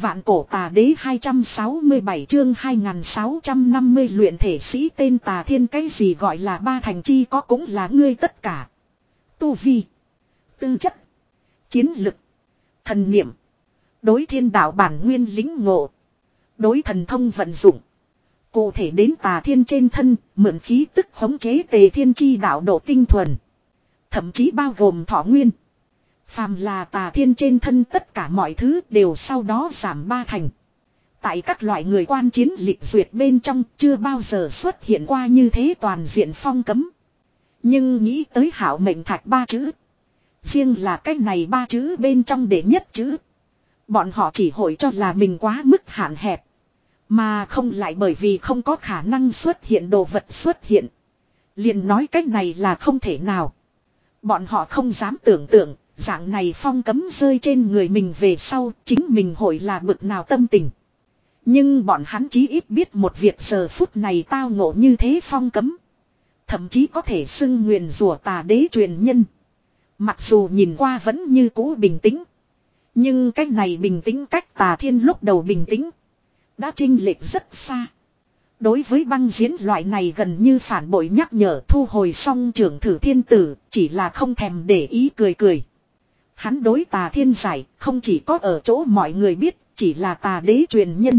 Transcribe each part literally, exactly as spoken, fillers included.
Vạn cổ tà đế hai trăm sáu mươi bảy chương hai nghìn sáu trăm năm mươi luyện thể sĩ tên Tà Thiên. Cái gì gọi là ba thành chi có cũng là ngươi tất cả. Tu vi, tư chất, chiến lực, thần niệm, đối thiên đạo bản nguyên lĩnh ngộ, đối thần thông vận dụng. Cụ thể đến Tà Thiên trên thân, mượn khí tức khống chế Tề Thiên chi đạo độ tinh thuần. Thậm chí bao gồm thọ nguyên. Phàm là Tà Thiên trên thân tất cả mọi thứ đều sau đó giảm ba thành. Tại các loại người quan chiến lịch duyệt bên trong chưa bao giờ xuất hiện qua như thế toàn diện phong cấm. Nhưng nghĩ tới hảo mệnh thạch ba chữ. Riêng là cái này ba chữ bên trong để nhất chữ. Bọn họ chỉ hội cho là mình quá mức hạn hẹp. Mà không lại bởi vì không có khả năng xuất hiện đồ vật xuất hiện. Liền nói cái này là không thể nào. Bọn họ không dám tưởng tượng. Dạng này phong cấm rơi trên người mình về sau chính mình hội là bực nào tâm tình. Nhưng bọn hắn chí ít biết một việc giờ phút này tao ngộ như thế phong cấm. Thậm chí có thể xưng nguyền rủa tà đế truyền nhân. Mặc dù nhìn qua vẫn như cũ bình tĩnh. Nhưng cách này bình tĩnh cách Tà Thiên lúc đầu bình tĩnh. Đã chênh lệch rất xa. Đối với băng diễn loại này gần như phản bội nhắc nhở thu hồi xong trưởng thử thiên tử chỉ là không thèm để ý cười cười. Hắn đối Tà Thiên giải không chỉ có ở chỗ mọi người biết chỉ là tà đế truyền nhân.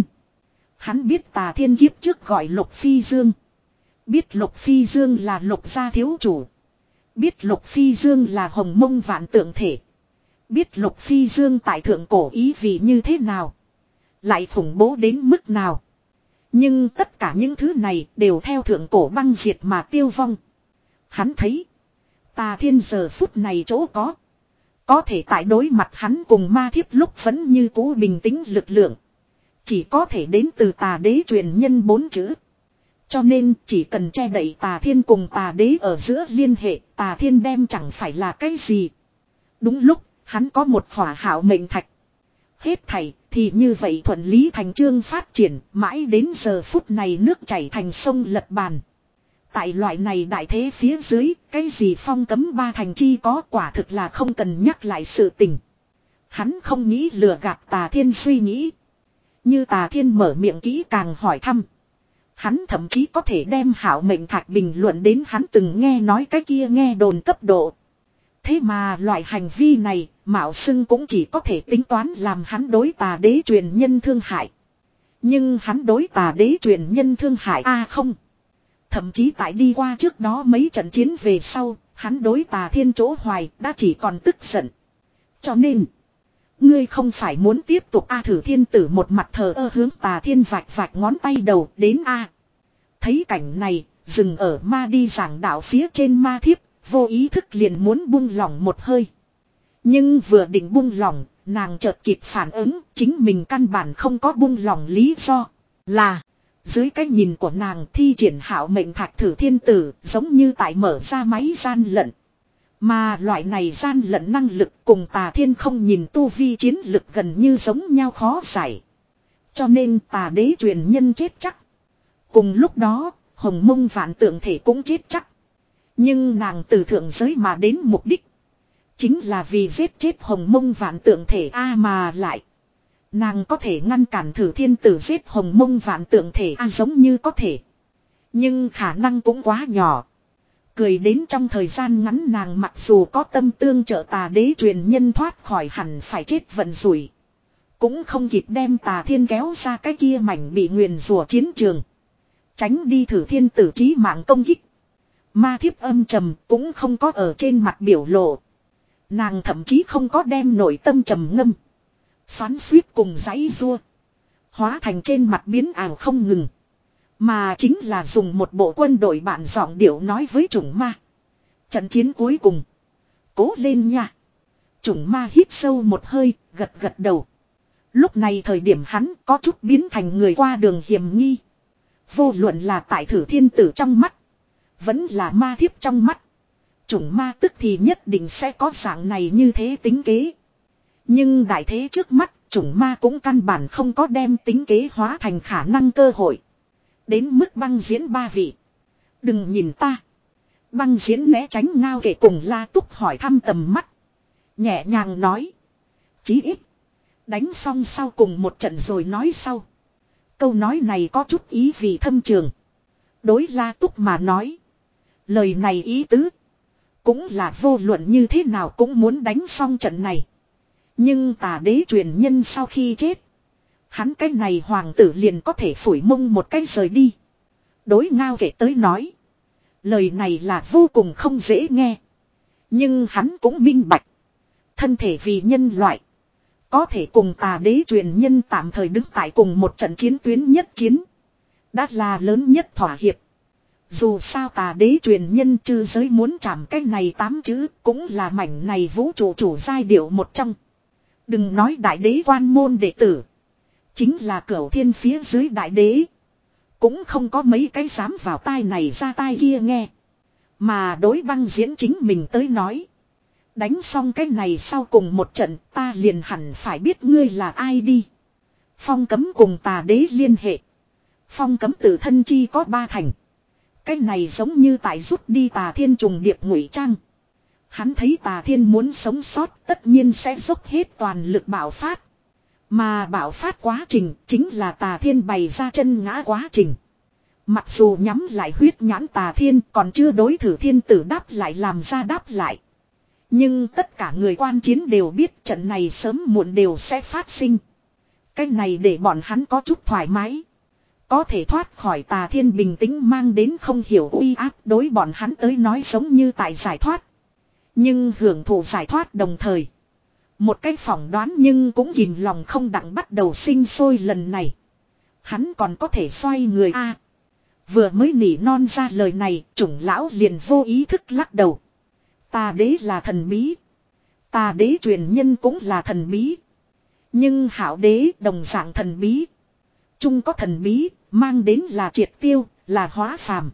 Hắn biết Tà Thiên kiếp trước gọi Lục Phi Dương. Biết Lục Phi Dương là Lục gia thiếu chủ. Biết Lục Phi Dương là hồng mông vạn tượng thể. Biết Lục Phi Dương tại thượng cổ ý vị như thế nào. Lại khủng bố đến mức nào. Nhưng tất cả những thứ này đều theo thượng cổ băng diệt mà tiêu vong. Hắn thấy Tà Thiên giờ phút này chỗ có. Có thể tại đối mặt hắn cùng ma thiếp lúc vẫn như cũ bình tĩnh lực lượng. Chỉ có thể đến từ tà đế truyền nhân bốn chữ. Cho nên chỉ cần che đậy Tà Thiên cùng tà đế ở giữa liên hệ, Tà Thiên đem chẳng phải là cái gì. Đúng lúc, hắn có một khỏa hảo mệnh thạch. Hết thảy thì như vậy thuận lý thành chương phát triển, mãi đến giờ phút này nước chảy thành sông lật bàn. Tại loại này đại thế phía dưới, cái gì phong cấm ba thành chi có quả thực là không cần nhắc lại sự tình. Hắn không nghĩ lừa gạt Tà Thiên suy nghĩ. Như Tà Thiên mở miệng kỹ càng hỏi thăm. Hắn thậm chí có thể đem hảo mệnh thạch bình luận đến hắn từng nghe nói cái kia nghe đồn cấp độ. Thế mà loại hành vi này, mạo xưng cũng chỉ có thể tính toán làm hắn đối tà đế truyền nhân thương hại. Nhưng hắn đối tà đế truyền nhân thương hại a à không. Thậm chí tại đi qua trước đó mấy trận chiến về sau, hắn đối Tà Thiên chỗ hoài đã chỉ còn tức giận. Cho nên, ngươi không phải muốn tiếp tục a thử thiên tử một mặt thờ ơ hướng Tà Thiên vạch vạch ngón tay đầu đến a. Thấy cảnh này, dừng ở ma đi giảng đạo phía trên ma thiếp, vô ý thức liền muốn buông lỏng một hơi. Nhưng vừa định buông lỏng, nàng chợt kịp phản ứng, chính mình căn bản không có buông lỏng lý do. Là, dưới cái nhìn của nàng thi triển hảo mệnh thạch thử thiên tử giống như tại mở ra máy gian lận. Mà loại này gian lận năng lực cùng Tà Thiên không nhìn tu vi chiến lực gần như giống nhau khó giải. Cho nên tà đế truyền nhân chết chắc. Cùng lúc đó, hồng mông vạn tượng thể cũng chết chắc. Nhưng nàng từ thượng giới mà đến mục đích. Chính là vì giết chết hồng mông vạn tượng thể A mà lại. Nàng có thể ngăn cản thử thiên tử giết hồng mông vạn tượng thể A giống như có thể. Nhưng khả năng cũng quá nhỏ. Cười đến trong thời gian ngắn nàng mặc dù có tâm tương trợ tà đế truyền nhân thoát khỏi hẳn phải chết vận rủi. Cũng không kịp đem Tà Thiên kéo ra cái kia mảnh bị nguyền rủa chiến trường. Tránh đi thử thiên tử chí mạng công kích. Ma thiếp âm trầm cũng không có ở trên mặt biểu lộ. Nàng thậm chí không có đem nội tâm trầm ngâm. Xoắn suýt cùng giãy rua. Hóa thành trên mặt biến ảo không ngừng. Mà chính là dùng một bộ quân đội bạn giọng điệu nói với chủng ma. Trận chiến cuối cùng. Cố lên nha. Chủng ma hít sâu một hơi, gật gật đầu. Lúc này thời điểm hắn có chút biến thành người qua đường hiểm nghi. Vô luận là tại thử thiên tử trong mắt. Vẫn là ma thiếp trong mắt. Chủng ma tức thì nhất định sẽ có dạng này như thế tính kế. Nhưng đại thế trước mắt, chủng ma cũng căn bản không có đem tính kế hóa thành khả năng cơ hội. Đến mức băng diễn ba vị. Đừng nhìn ta. Băng diễn né tránh ngao kể cùng La Túc hỏi thăm tầm mắt. Nhẹ nhàng nói. Chí ít. Đánh xong sau cùng một trận rồi nói sau. Câu nói này có chút ý vị thâm trường. Đối La Túc mà nói. Lời này ý tứ. Cũng là vô luận như thế nào cũng muốn đánh xong trận này. Nhưng tà đế truyền nhân sau khi chết. Hắn cái này hoàng tử liền có thể phủi mông một cái rời đi. Đối Ngao Kệ tới nói. Lời này là vô cùng không dễ nghe. Nhưng hắn cũng minh bạch. Thân thể vì nhân loại. Có thể cùng tà đế truyền nhân tạm thời đứng tại cùng một trận chiến tuyến nhất chiến. Đã là lớn nhất thỏa hiệp. Dù sao tà đế truyền nhân chư giới muốn chạm cái này tám chữ cũng là mảnh này vũ trụ chủ giai điệu một trong. Đừng nói đại đế quan môn đệ tử. Chính là cửu thiên phía dưới đại đế. Cũng không có mấy cái dám vào tai này ra tai kia nghe. Mà đối Băng Diễn chính mình tới nói. Đánh xong cái này sau cùng một trận ta liền hẳn phải biết ngươi là ai đi. Phong cấm cùng tà đế liên hệ. Phong cấm tự thân chi có ba thành. Cái này giống như tại rút đi tà thiên trùng điệp ngụy trang. Hắn thấy tà thiên muốn sống sót tất nhiên sẽ dốc hết toàn lực bạo phát. Mà bạo phát quá trình chính là tà thiên bày ra chân ngã quá trình. Mặc dù nhắm lại huyết nhãn tà thiên còn chưa đối thử thiên tử đáp lại làm ra đáp lại. Nhưng tất cả người quan chiến đều biết trận này sớm muộn đều sẽ phát sinh. Cái này để bọn hắn có chút thoải mái. Có thể thoát khỏi tà thiên bình tĩnh mang đến không hiểu uy áp đối bọn hắn tới nói giống như tại giải thoát. Nhưng hưởng thụ giải thoát đồng thời. Một cái phỏng đoán nhưng cũng kìm lòng không đặng bắt đầu sinh sôi lần này. Hắn còn có thể xoay người a. Vừa mới nỉ non ra lời này, chủng lão liền vô ý thức lắc đầu. Tà đế là thần bí. Tà đế truyền nhân cũng là thần bí. Nhưng hảo đế đồng dạng thần bí. Chung có thần bí, mang đến là triệt tiêu, là hóa phàm.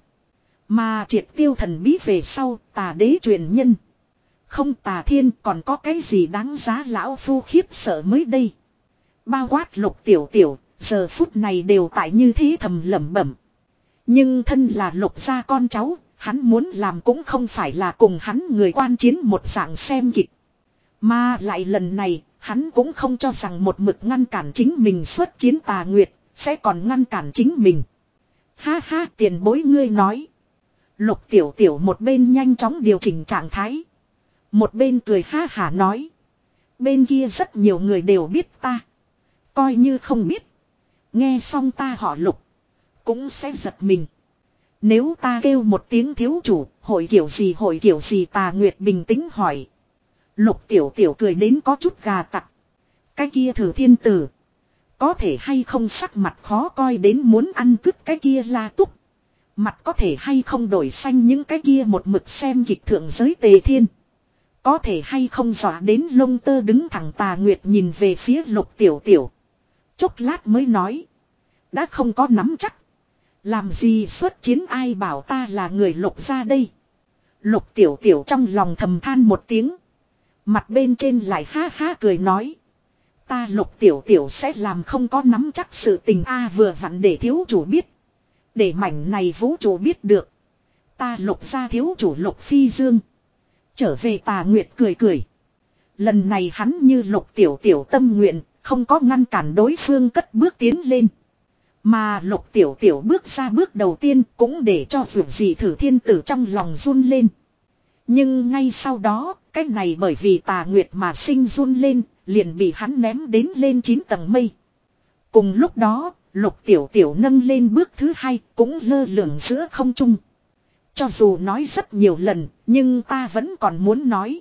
Mà triệt tiêu thần bí về sau, tà đế truyền nhân. Không tà thiên còn có cái gì đáng giá lão phu khiếp sợ mới đây. Bao quát Lục Tiểu Tiểu, giờ phút này đều tại như thế thầm lẩm bẩm. Nhưng thân là Lục gia con cháu, hắn muốn làm cũng không phải là cùng hắn người quan chiến một dạng xem kịch. Mà lại lần này, hắn cũng không cho rằng một mực ngăn cản chính mình xuất chiến tà nguyệt, sẽ còn ngăn cản chính mình. Ha ha, tiền bối ngươi nói. Lục Tiểu Tiểu một bên nhanh chóng điều chỉnh trạng thái. Một bên cười ha hả nói. Bên kia rất nhiều người đều biết ta. Coi như không biết. Nghe xong ta họ Lục. Cũng sẽ giật mình. Nếu ta kêu một tiếng thiếu chủ. Hội kiểu gì hội kiểu gì Tà Nguyệt bình tĩnh hỏi. Lục Tiểu Tiểu cười đến có chút gà tặc. Cái kia thử thiên tử. Có thể hay không sắc mặt khó coi đến muốn ăn cướp cái kia La Túc. Mặt có thể hay không đổi xanh những cái kia một mực xem kịch thượng giới Tề Thiên. Có thể hay không dọa đến lông tơ đứng thẳng Tà Nguyệt nhìn về phía Lục Tiểu Tiểu. Chốc lát mới nói. Đã không có nắm chắc. Làm gì xuất chiến ai bảo ta là người Lục ra đây. Lục Tiểu Tiểu trong lòng thầm than một tiếng. Mặt bên trên lại ha ha cười nói. Ta Lục Tiểu Tiểu sẽ làm không có nắm chắc sự tình a vừa vặn để thiếu chủ biết. Để mảnh này vũ trụ biết được. Ta Lục ra thiếu chủ Lục Phi Dương. Trở về Tà Nguyệt cười cười. Lần này hắn như Lục Tiểu Tiểu tâm nguyện, không có ngăn cản đối phương cất bước tiến lên. Mà Lục Tiểu Tiểu bước ra bước đầu tiên cũng để cho vượt gì thử thiên tử trong lòng run lên. Nhưng ngay sau đó, cái này bởi vì Tà Nguyệt mà sinh run lên, liền bị hắn ném đến lên chín tầng mây. Cùng lúc đó, Lục Tiểu Tiểu nâng lên bước thứ hai cũng lơ lửng giữa không trung. Cho dù nói rất nhiều lần, nhưng ta vẫn còn muốn nói.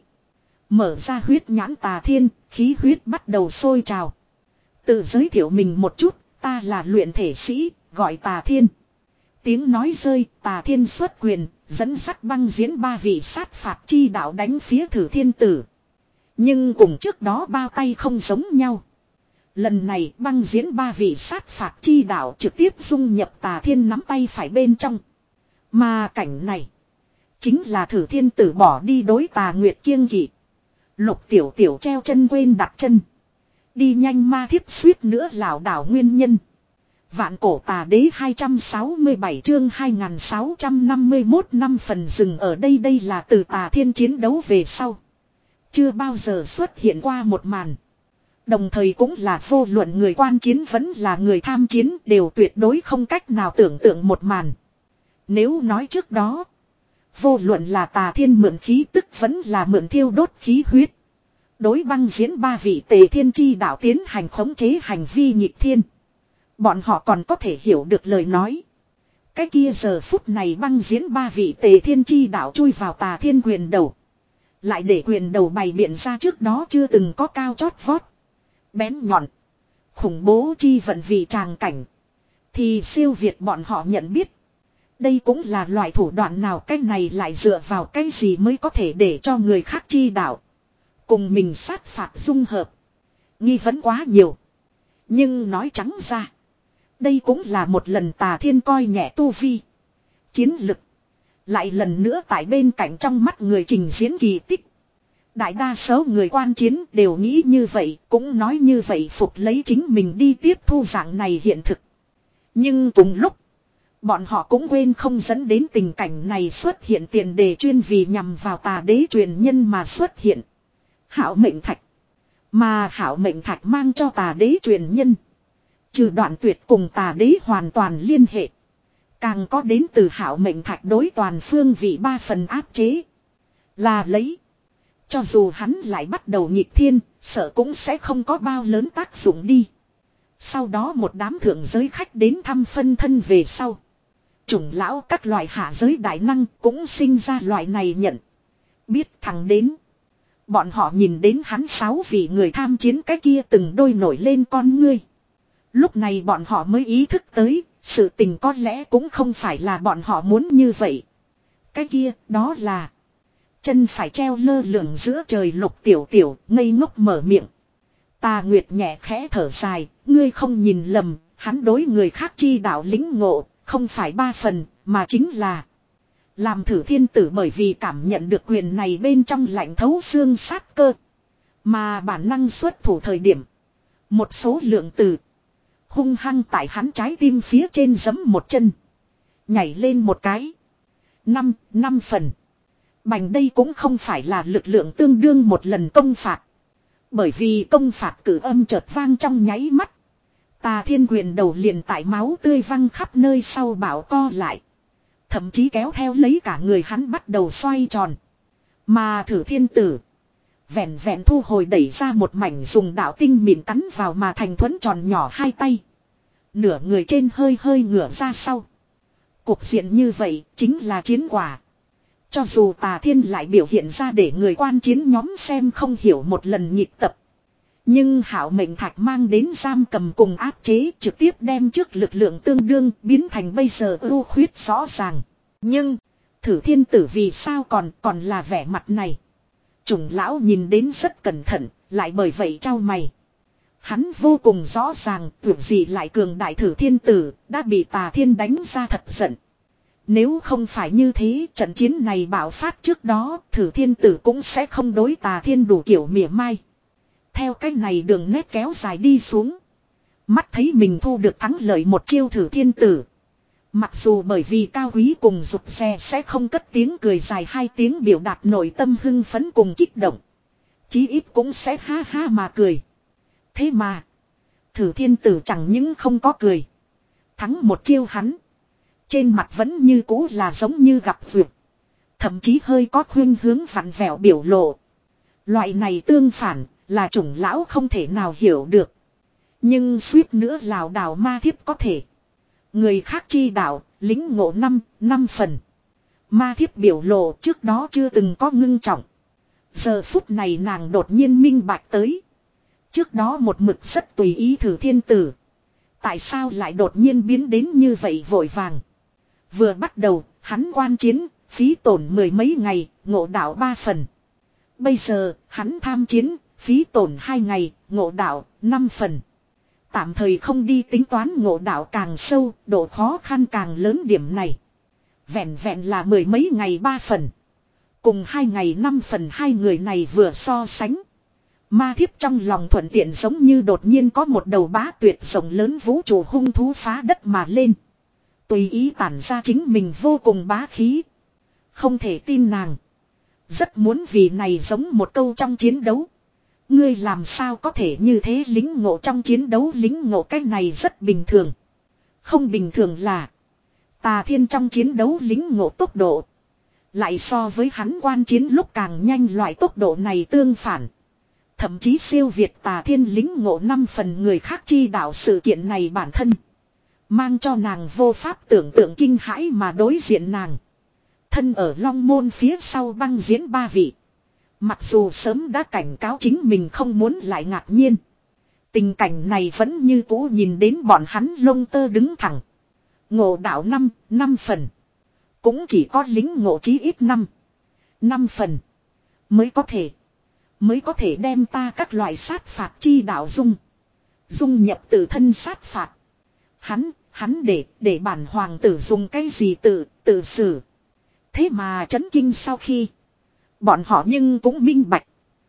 Mở ra huyết nhãn Tà Thiên, khí huyết bắt đầu sôi trào. Tự giới thiệu mình một chút, ta là luyện thể sĩ, gọi Tà Thiên. Tiếng nói rơi, Tà Thiên xuất quyền, dẫn dắt Băng Diễn ba vị sát phạt chi đạo đánh phía thử thiên tử. Nhưng cùng trước đó bao tay không giống nhau. Lần này Băng Diễn ba vị sát phạt chi đạo trực tiếp dung nhập Tà Thiên nắm tay phải bên trong. Mà cảnh này chính là thử thiên tử bỏ đi đối Tà Nguyệt kiêng kỵ. Lục Tiểu Tiểu treo chân quên đặt chân. Đi nhanh ma thiếp suýt nữa lảo đảo nguyên nhân. Vạn cổ tà đế hai trăm sáu mươi bảy chương hai nghìn sáu trăm năm mươi mốt năm phần dừng ở đây đây là từ Tà Thiên chiến đấu về sau. Chưa bao giờ xuất hiện qua một màn. Đồng thời cũng là vô luận người quan chiến vẫn là người tham chiến đều tuyệt đối không cách nào tưởng tượng một màn. Nếu nói trước đó, vô luận là Tà Thiên mượn khí tức vẫn là mượn thiêu đốt khí huyết. Đối băng diễn ba vị Tề Thiên chi đạo tiến hành khống chế hành vi nghịch thiên. Bọn họ còn có thể hiểu được lời nói. Cái kia giờ phút này băng diễn ba vị Tề Thiên chi đạo chui vào Tà Thiên quyền đầu. Lại để quyền đầu bày biện ra trước đó chưa từng có cao chót vót. Bén nhọn. Khủng bố chi vận vị tràng cảnh. Thì siêu việt bọn họ nhận biết. Đây cũng là loại thủ đoạn nào, cái này lại dựa vào cái gì mới có thể để cho người khác chi đạo. Cùng mình sát phạt dung hợp. Nghi vấn quá nhiều. Nhưng nói trắng ra. Đây cũng là một lần Tà Thiên coi nhẹ tu vi. Chiến lực. Lại lần nữa tại bên cạnh trong mắt người trình diễn kỳ tích. Đại đa số người quan chiến đều nghĩ như vậy, cũng nói như vậy phục lấy chính mình đi tiếp thu dạng này hiện thực. Nhưng cùng lúc, bọn họ cũng quên không dẫn đến tình cảnh này xuất hiện tiền đề chuyên vì nhằm vào Tà đế truyền nhân mà xuất hiện. Hảo mệnh thạch. Mà hảo mệnh thạch mang cho Tà đế truyền nhân. Trừ đoạn tuyệt cùng Tà đế hoàn toàn liên hệ. Càng có đến từ hảo mệnh thạch đối toàn phương vị ba phần áp chế. Là lấy. Cho dù hắn lại bắt đầu nghịch thiên, sợ cũng sẽ không có bao lớn tác dụng đi. Sau đó một đám thượng giới khách đến thăm phân thân về sau. Chủng lão các loại hạ giới đại năng cũng sinh ra loại này nhận. Biết thằng đến. Bọn họ nhìn đến hắn sáu vị người tham chiến cái kia từng đôi nổi lên con ngươi. Lúc này bọn họ mới ý thức tới, sự tình có lẽ cũng không phải là bọn họ muốn như vậy. Cái kia, đó là... Chân phải treo lơ lửng giữa trời Lục Tiểu Tiểu, ngây ngốc mở miệng. Tà Nguyệt nhẹ khẽ thở dài, ngươi không nhìn lầm, hắn đối người khác chi đạo lĩnh ngộ, không phải ba phần, mà chính là... Làm thử thiên tử bởi vì cảm nhận được quyền này bên trong lạnh thấu xương sát cơ. Mà bản năng xuất thủ thời điểm. Một số lượng từ. Hung hăng tại hắn trái tim phía trên giấm một chân. Nhảy lên một cái. Năm, năm phần. Bành đây cũng không phải là lực lượng tương đương một lần công phạt. Bởi vì công phạt cử âm chợt vang trong nháy mắt. Tà Thiên quyền đầu liền tại máu tươi văng khắp nơi sau bảo co lại. Thậm chí kéo theo lấy cả người hắn bắt đầu xoay tròn. Mà thử thiên tử. Vẹn vẹn thu hồi đẩy ra một mảnh dùng đạo tinh mịn cắn vào mà thành thuẫn tròn nhỏ hai tay. Nửa người trên hơi hơi ngửa ra sau. Cục diện như vậy chính là chiến quả. Cho dù Tà Thiên lại biểu hiện ra để người quan chiến nhóm xem không hiểu một lần nhịp tập. Nhưng hảo mệnh thạch mang đến giam cầm cùng áp chế trực tiếp đem trước lực lượng tương đương biến thành bây giờ ưu khuyết rõ ràng. Nhưng, thử thiên tử vì sao còn còn là vẻ mặt này. Chủng lão nhìn đến rất cẩn thận, lại bởi vậy trao mày. Hắn vô cùng rõ ràng tưởng gì lại cường đại thử thiên tử đã bị Tà Thiên đánh ra thật giận. Nếu không phải như thế, trận chiến này bạo phát trước đó, thử thiên tử cũng sẽ không đối Tà Thiên đủ kiểu mỉa mai. Theo cách này đường nét kéo dài đi xuống. Mắt thấy mình thu được thắng lợi một chiêu thử thiên tử. Mặc dù bởi vì cao quý cùng rụt rè sẽ không cất tiếng cười dài hai tiếng biểu đạt nội tâm hưng phấn cùng kích động. Chí ít cũng sẽ ha ha mà cười. Thế mà. Thử thiên tử chẳng những không có cười. Thắng một chiêu hắn. Trên mặt vẫn như cũ là giống như gặp vượt. Thậm chí hơi có khuyên hướng vặn vẹo biểu lộ. Loại này tương phản là chủng lão không thể nào hiểu được. Nhưng suýt nữa lảo đảo ma thiếp có thể. Người khác chi đạo, lính ngộ năm, năm phần. Ma thiếp biểu lộ trước đó chưa từng có ngưng trọng. Giờ phút này nàng đột nhiên minh bạch tới. Trước đó một mực rất tùy ý thử thiên tử. Tại sao lại đột nhiên biến đến như vậy vội vàng. Vừa bắt đầu, hắn quan chiến, phí tổn mười mấy ngày, ngộ đạo ba phần. Bây giờ, hắn tham chiến, phí tổn hai ngày, ngộ đạo, năm phần. Tạm thời không đi tính toán ngộ đạo càng sâu, độ khó khăn càng lớn điểm này. Vẹn vẹn là mười mấy ngày ba phần. Cùng hai ngày năm phần hai người này vừa so sánh. Ma thiếp trong lòng thuận tiện giống như đột nhiên có một đầu bá tuyệt rộng lớn vũ trụ hung thú phá đất mà lên. Tùy ý tản ra chính mình vô cùng bá khí. Không thể tin nàng. Rất muốn vì này giống một câu trong chiến đấu. Ngươi làm sao có thể như thế lính ngộ trong chiến đấu lính ngộ cái này rất bình thường. Không bình thường là. Tà Thiên trong chiến đấu lính ngộ tốc độ. Lại so với hắn quan chiến lúc càng nhanh loại tốc độ này tương phản. Thậm chí siêu việt Tà Thiên lính ngộ năm phần người khác chi đạo sự kiện này bản thân. Mang cho nàng vô pháp tưởng tượng kinh hãi mà đối diện nàng. Thân ở Long Môn phía sau băng diễn ba vị. Mặc dù sớm đã cảnh cáo chính mình không muốn lại ngạc nhiên. Tình cảnh này vẫn như cũ nhìn đến bọn hắn lông tơ đứng thẳng. Ngộ đạo năm, năm phần. Cũng chỉ có lính ngộ chí ít năm. Năm phần. Mới có thể. Mới có thể đem ta các loại sát phạt chi đạo dung. Dung nhập từ thân sát phạt. Hắn, hắn để, để bản hoàng tử dùng cái gì tự, tự xử. Thế mà chấn kinh sau khi. Bọn họ nhưng cũng minh bạch.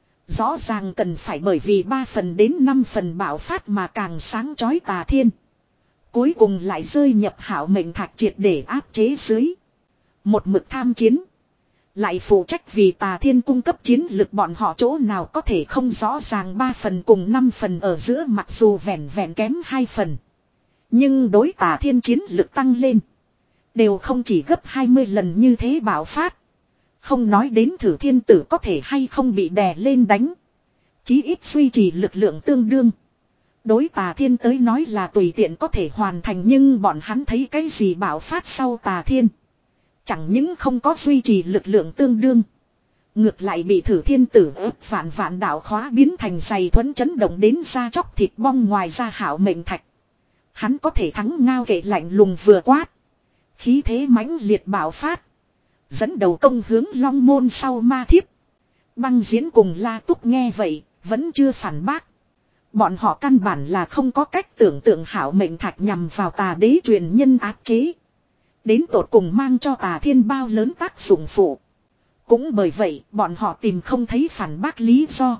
Rõ ràng cần phải bởi vì ba phần đến năm phần bạo phát mà càng sáng chói Tà Thiên. Cuối cùng lại rơi nhập hảo mệnh thạch triệt để áp chế dưới. Một mực tham chiến. Lại phụ trách vì Tà Thiên cung cấp chiến lực bọn họ chỗ nào có thể không rõ ràng ba phần cùng năm phần ở giữa mặc dù vẹn vẹn kém hai phần. Nhưng đối Tà Thiên chiến lực tăng lên. Đều không chỉ gấp hai mươi lần như thế bạo phát. Không nói đến thử thiên tử có thể hay không bị đè lên đánh. Chí ít duy trì lực lượng tương đương. Đối Tà Thiên tới nói là tùy tiện có thể hoàn thành nhưng bọn hắn thấy cái gì bạo phát sau Tà Thiên. Chẳng những không có duy trì lực lượng tương đương. Ngược lại bị thử thiên tử ớt vạn vạn đạo khóa biến thành giày thuẫn chấn động đến da chóc thịt bong ngoài ra hảo mệnh thạch. Hắn có thể thắng ngao kệ lạnh lùng vừa quát. Khí thế mãnh liệt bạo phát. Dẫn đầu công hướng Long Môn sau Ma Thiếp. Băng Diễn cùng La Túc nghe vậy, vẫn chưa phản bác. Bọn họ căn bản là không có cách tưởng tượng hảo mệnh thạch nhằm vào Tà Đế truyền nhân áp chế. Đến tột cùng mang cho Tà Thiên bao lớn tác dụng phụ. Cũng bởi vậy, bọn họ tìm không thấy phản bác lý do.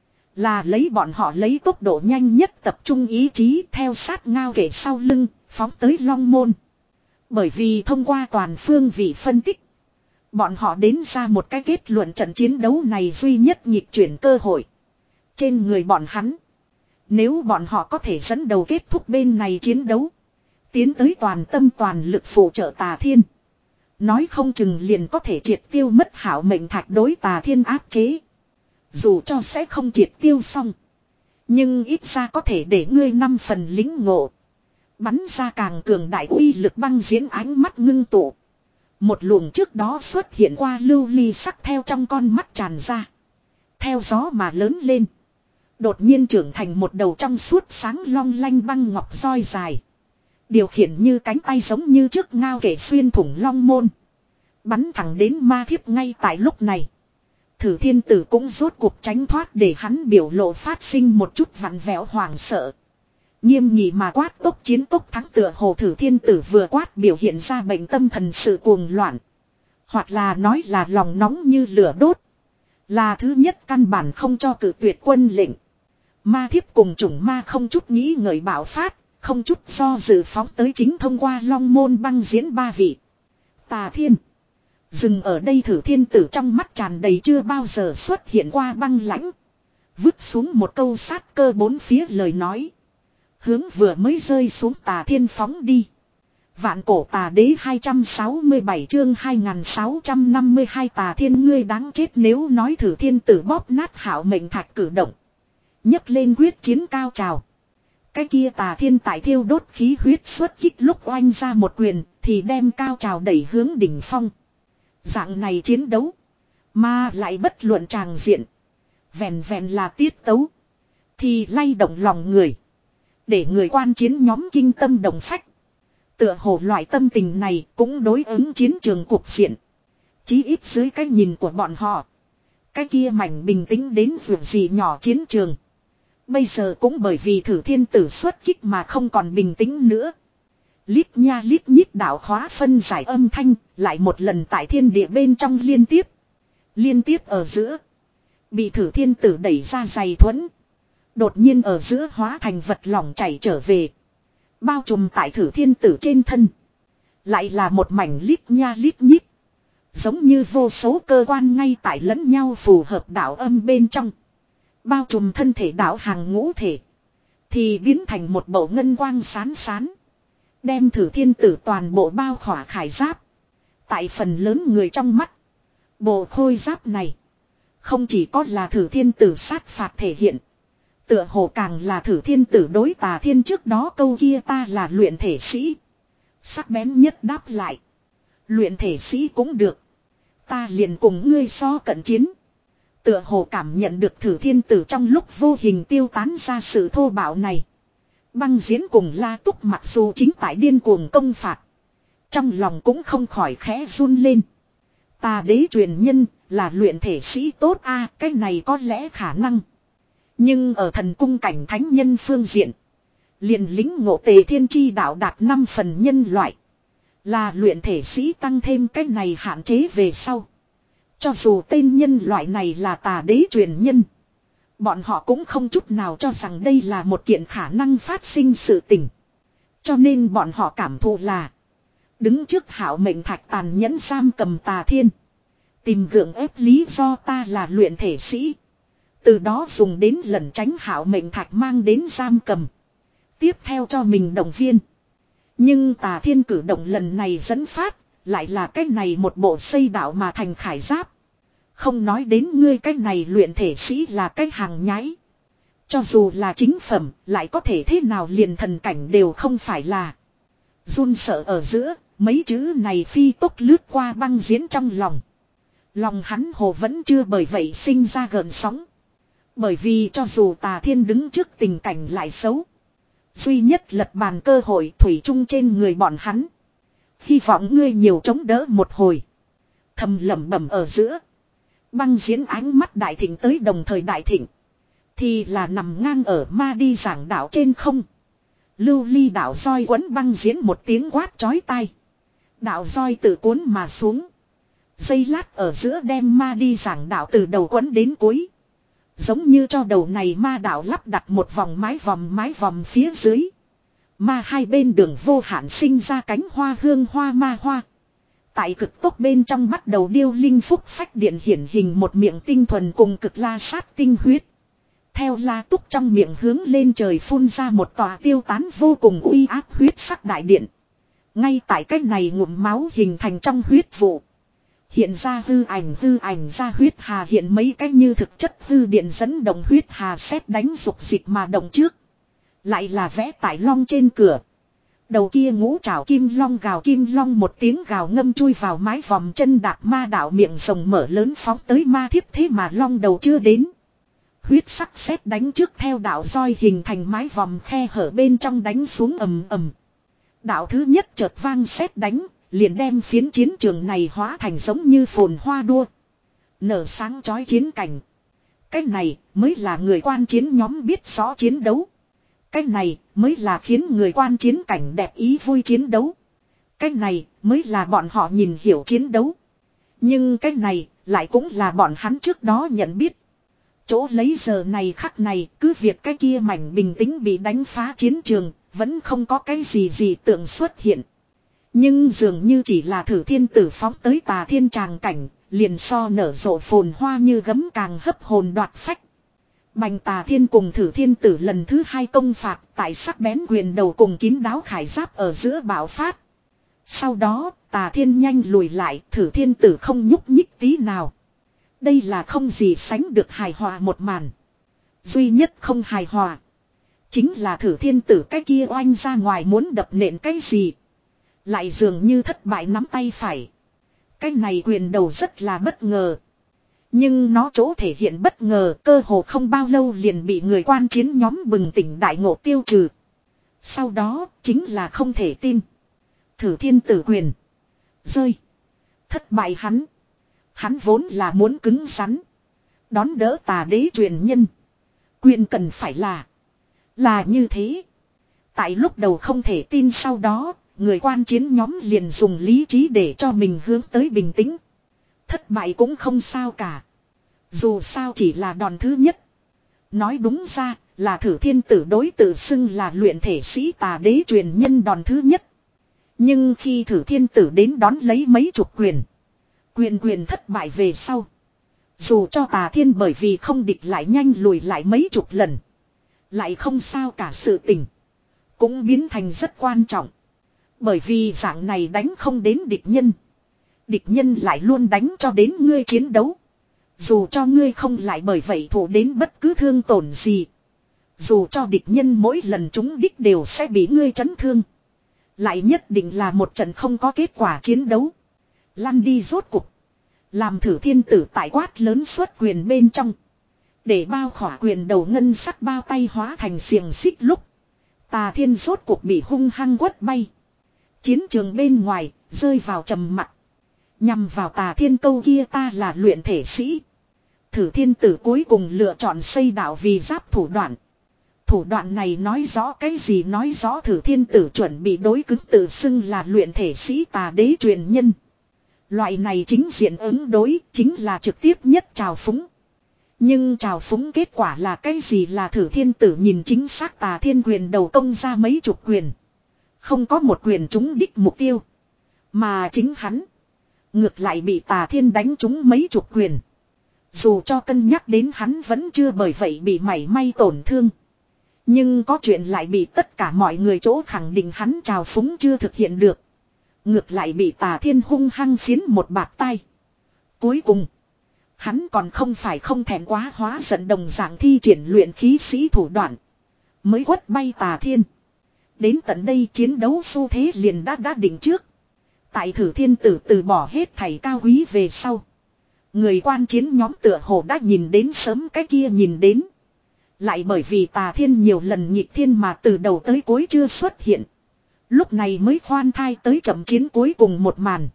Là lấy bọn họ lấy tốc độ nhanh nhất tập trung ý chí theo sát ngao kể sau lưng, phóng tới Long Môn. Bởi vì thông qua toàn phương vị phân tích. Bọn họ đến ra một cái kết luận trận chiến đấu này duy nhất nhịp chuyển cơ hội. Trên người bọn hắn. Nếu bọn họ có thể dẫn đầu kết thúc bên này chiến đấu. Tiến tới toàn tâm toàn lực phụ trợ Tà Thiên. Nói không chừng liền có thể triệt tiêu mất hảo mệnh thạch đối Tà Thiên áp chế. Dù cho sẽ không triệt tiêu xong. Nhưng ít ra có thể để ngươi năm phần lính ngộ. Bắn ra càng cường đại uy lực băng diễn ánh mắt ngưng tụ. Một luồng trước đó xuất hiện qua lưu ly sắc theo trong con mắt tràn ra. Theo gió mà lớn lên. Đột nhiên trưởng thành một đầu trong suốt sáng long lanh băng ngọc roi dài. Điều khiển như cánh tay giống như trước ngao kể xuyên thủng Long Môn. Bắn thẳng đến Ma Thiếp ngay tại lúc này. Thử thiên tử cũng rốt cuộc tránh thoát để hắn biểu lộ phát sinh một chút vặn vẹo hoảng sợ. Nghiêm nghị mà quát tốc chiến tốc thắng tựa hồ thử thiên tử vừa quát biểu hiện ra bệnh tâm thần sự cuồng loạn. Hoặc là nói là lòng nóng như lửa đốt. Là thứ nhất căn bản không cho cử tuyệt quân lệnh. Ma Thiếp cùng chủng ma không chút nghĩ ngợi bạo phát. Không chút do dự phóng tới chính thông qua Long Môn băng diễn ba vị. Tà Thiên. Dừng ở đây thử thiên tử trong mắt tràn đầy chưa bao giờ xuất hiện qua băng lãnh. Vứt xuống một câu sát cơ bốn phía lời nói. Hướng vừa mới rơi xuống Tà Thiên phóng đi. Vạn cổ Tà Đế hai trăm sáu mươi bảy chương hai nghìn sáu trăm năm mươi hai Tà Thiên ngươi đáng chết nếu nói thử thiên tử bóp nát hảo mệnh thạch cử động. Nhấc lên quyết chiến cao trào. Cái kia Tà Thiên tại thiêu đốt khí huyết xuất kích lúc oanh ra một quyền thì đem cao trào đẩy hướng đỉnh phong. Dạng này chiến đấu. Mà lại bất luận tràng diện. Vẹn vẹn là tiết tấu. Thì lay động lòng người. Để người quan chiến nhóm kinh tâm đồng phách. Tựa hồ loại tâm tình này cũng đối ứng chiến trường cuộc diện. Chí ít dưới cái nhìn của bọn họ. Cái kia mảnh bình tĩnh đến vượt gì nhỏ chiến trường. Bây giờ cũng bởi vì thử thiên tử xuất kích mà không còn bình tĩnh nữa. Lít nha lít nhít đạo khóa phân giải âm thanh, lại một lần tại thiên địa bên trong liên tiếp. Liên tiếp ở giữa. Bị thử thiên tử đẩy ra giày thuẫn. Đột nhiên ở giữa hóa thành vật lỏng chảy trở về. Bao trùm tại thử thiên tử trên thân. Lại là một mảnh lít nha lít nhít. Giống như vô số cơ quan ngay tại lẫn nhau phù hợp đạo âm bên trong. Bao trùm thân thể đạo hàng ngũ thể. Thì biến thành một bộ ngân quang sán sán. Đem thử thiên tử toàn bộ bao khỏa khải giáp. Tại phần lớn người trong mắt. Bộ khôi giáp này. Không chỉ có là thử thiên tử sát phạt thể hiện. Tựa hồ càng là thử thiên tử đối tà thiên trước đó câu kia ta là luyện thể sĩ. Sắc bén nhất đáp lại. Luyện thể sĩ cũng được. Ta liền cùng ngươi so cận chiến. Tựa hồ cảm nhận được thử thiên tử trong lúc vô hình tiêu tán ra sự thô bạo này. Băng diễn cùng La Túc mặc dù chính tại điên cuồng công phạt. Trong lòng cũng không khỏi khẽ run lên. Tà đế truyền nhân là luyện thể sĩ tốt a à, cái này có lẽ khả năng. Nhưng ở thần cung cảnh thánh nhân phương diện. Liền lính ngộ tề thiên chi đạo đạt năm phần nhân loại. Là luyện thể sĩ tăng thêm cái này hạn chế về sau. Cho dù tên nhân loại này là tà đế truyền nhân. Bọn họ cũng không chút nào cho rằng đây là một kiện khả năng phát sinh sự tình. Cho nên bọn họ cảm thụ là. Đứng trước hảo mệnh thạch tàn nhẫn giam cầm tà thiên. Tìm gượng ép lý do ta là luyện thể sĩ. Từ đó dùng đến lẩn tránh hảo mệnh thạch mang đến giam cầm. Tiếp theo cho mình động viên. Nhưng tà thiên cử động lần này dẫn phát. Lại là cái này một bộ xây đạo mà thành khải giáp. Không nói đến ngươi cái này luyện thể sĩ là cái hàng nhái. Cho dù là chính phẩm lại có thể thế nào liền thần cảnh đều không phải là. Run sợ ở giữa. Mấy chữ này phi tốc lướt qua băng diễn trong lòng. Lòng hắn hồ vẫn chưa bởi vậy sinh ra gợn sóng. Bởi vì cho dù tà thiên đứng trước tình cảnh lại xấu. Duy nhất lật bàn cơ hội thủy chung trên người bọn hắn. Hy vọng ngươi nhiều chống đỡ một hồi. Thầm lẩm bẩm ở giữa. Băng diễn ánh mắt đại thịnh tới đồng thời đại thịnh. Thì là nằm ngang ở ma đi giảng đạo trên không. Lưu ly đạo roi quấn băng diễn một tiếng quát chói tai. Đạo roi tự cuốn mà xuống. Giây lát ở giữa đem ma đi giảng đạo từ đầu quấn đến cuối. Giống như cho đầu này ma đạo lắp đặt một vòng mái vòng mái vòng phía dưới. Ma hai bên đường vô hạn sinh ra cánh hoa hương hoa ma hoa. Tại cực tốc bên trong bắt đầu điêu linh phúc phách điện hiển hình một miệng tinh thuần cùng cực la sát tinh huyết. Theo La Túc trong miệng hướng lên trời phun ra một tòa tiêu tán vô cùng uy áp huyết sắc đại điện. Ngay tại cách này ngụm máu hình thành trong huyết vụ. Hiện ra hư ảnh hư ảnh ra huyết hà hiện mấy cách như thực chất hư điện dẫn động huyết hà xét đánh dục dịch mà động trước. Lại là vẽ tại long trên cửa. Đầu kia ngũ trảo kim long gào kim long một tiếng gào ngâm chui vào mái vòng chân đạp ma đạo miệng rồng mở lớn phóng tới ma thiếp thế mà long đầu chưa đến. Huyết sắc xét đánh trước theo đạo roi hình thành mái vòng khe hở bên trong đánh xuống ầm ầm. Đạo thứ nhất chợt vang xét đánh, liền đem phiến chiến trường này hóa thành giống như phồn hoa đua. Nở sáng chói chiến cảnh. Cái này mới là người quan chiến nhóm biết rõ chiến đấu. Cái này mới là khiến người quan chiến cảnh đẹp ý vui chiến đấu. Cái này mới là bọn họ nhìn hiểu chiến đấu. Nhưng cái này lại cũng là bọn hắn trước đó nhận biết. Chỗ lấy giờ này khắc này cứ việc cái kia mảnh bình tĩnh bị đánh phá chiến trường. Vẫn không có cái gì gì tượng xuất hiện. Nhưng dường như chỉ là thử thiên tử phóng tới tà thiên tràng cảnh. Liền so nở rộ phồn hoa như gấm càng hấp hồn đoạt phách. Bành tà thiên cùng thử thiên tử lần thứ hai công phạt. Tại sắc bén quyền đầu cùng kín đáo khải giáp ở giữa bạo phát. Sau đó tà thiên nhanh lùi lại. Thử thiên tử không nhúc nhích tí nào. Đây là không gì sánh được hài hòa một màn. Duy nhất không hài hòa. Chính là thử thiên tử cái kia oanh ra ngoài muốn đập nện cái gì. Lại dường như thất bại nắm tay phải. Cái này quyền đầu rất là bất ngờ. Nhưng nó chỗ thể hiện bất ngờ cơ hồ không bao lâu liền bị người quan chiến nhóm bừng tỉnh đại ngộ tiêu trừ. Sau đó chính là không thể tin. Thử thiên tử quyền. Rơi. Thất bại hắn. Hắn vốn là muốn cứng rắn. Đón đỡ tà đế truyền nhân. Quyền cần phải là. Là như thế. Tại lúc đầu không thể tin sau đó. Người quan chiến nhóm liền dùng lý trí để cho mình hướng tới bình tĩnh. Thất bại cũng không sao cả. Dù sao chỉ là đòn thứ nhất. Nói đúng ra là thử thiên tử đối tự xưng là luyện thể sĩ tà đế truyền nhân đòn thứ nhất. Nhưng khi thử thiên tử đến đón lấy mấy chục quyền. Quyền quyền thất bại về sau. Dù cho Tà Thiên bởi vì không địch lại nhanh lùi lại mấy chục lần. Lại không sao cả sự tình. Cũng biến thành rất quan trọng. Bởi vì dạng này đánh không đến địch nhân. Địch nhân lại luôn đánh cho đến ngươi chiến đấu. Dù cho ngươi không lại bởi vậy thụ đến bất cứ thương tổn gì. Dù cho địch nhân mỗi lần trúng đích đều sẽ bị ngươi chấn thương. Lại nhất định là một trận không có kết quả chiến đấu. Lăn đi rốt cục. Làm Thử Thiên Tử tại quát lớn xuất quyền bên trong. Để bao khỏa quyền đầu ngân sắc bao tay hóa thành xiềng xích lúc. Tà Thiên rốt cuộc bị hung hăng quất bay. Chiến trường bên ngoài rơi vào trầm mặc. Nhằm vào Tà Thiên câu kia ta là luyện thể sĩ. Thử Thiên Tử cuối cùng lựa chọn xây đạo vì giáp thủ đoạn. Thủ đoạn này nói rõ cái gì, nói rõ Thử Thiên Tử chuẩn bị đối cứng tự xưng là luyện thể sĩ Tà Đế truyền nhân. Loại này chính diện ứng đối chính là trực tiếp nhất trào phúng. Nhưng trào phúng kết quả là cái gì, là Thử Thiên Tử nhìn chính xác Tà Thiên quyền đầu công ra mấy chục quyền. Không có một quyền trúng đích mục tiêu. Mà chính hắn ngược lại bị Tà Thiên đánh trúng mấy chục quyền. Dù cho cân nhắc đến hắn vẫn chưa bởi vậy bị mảy may tổn thương. Nhưng có chuyện lại bị tất cả mọi người chỗ khẳng định hắn trào phúng chưa thực hiện được. Ngược lại bị Tà Thiên hung hăng phiến một bạt tai. Cuối cùng hắn còn không phải không thèm quá hóa giận đồng dạng thi triển luyện khí sĩ thủ đoạn. Mới quất bay Tà Thiên. Đến tận đây chiến đấu xu thế liền đã đã định trước. Tại Thử Thiên Tử từ bỏ hết thảy cao quý về sau. Người quan chiến nhóm tựa hồ đã nhìn đến sớm cái kia nhìn đến. Lại bởi vì Tà Thiên nhiều lần nhịp thiên mà từ đầu tới cuối chưa xuất hiện. Lúc này mới khoan thai tới chậm chiến cuối cùng một màn.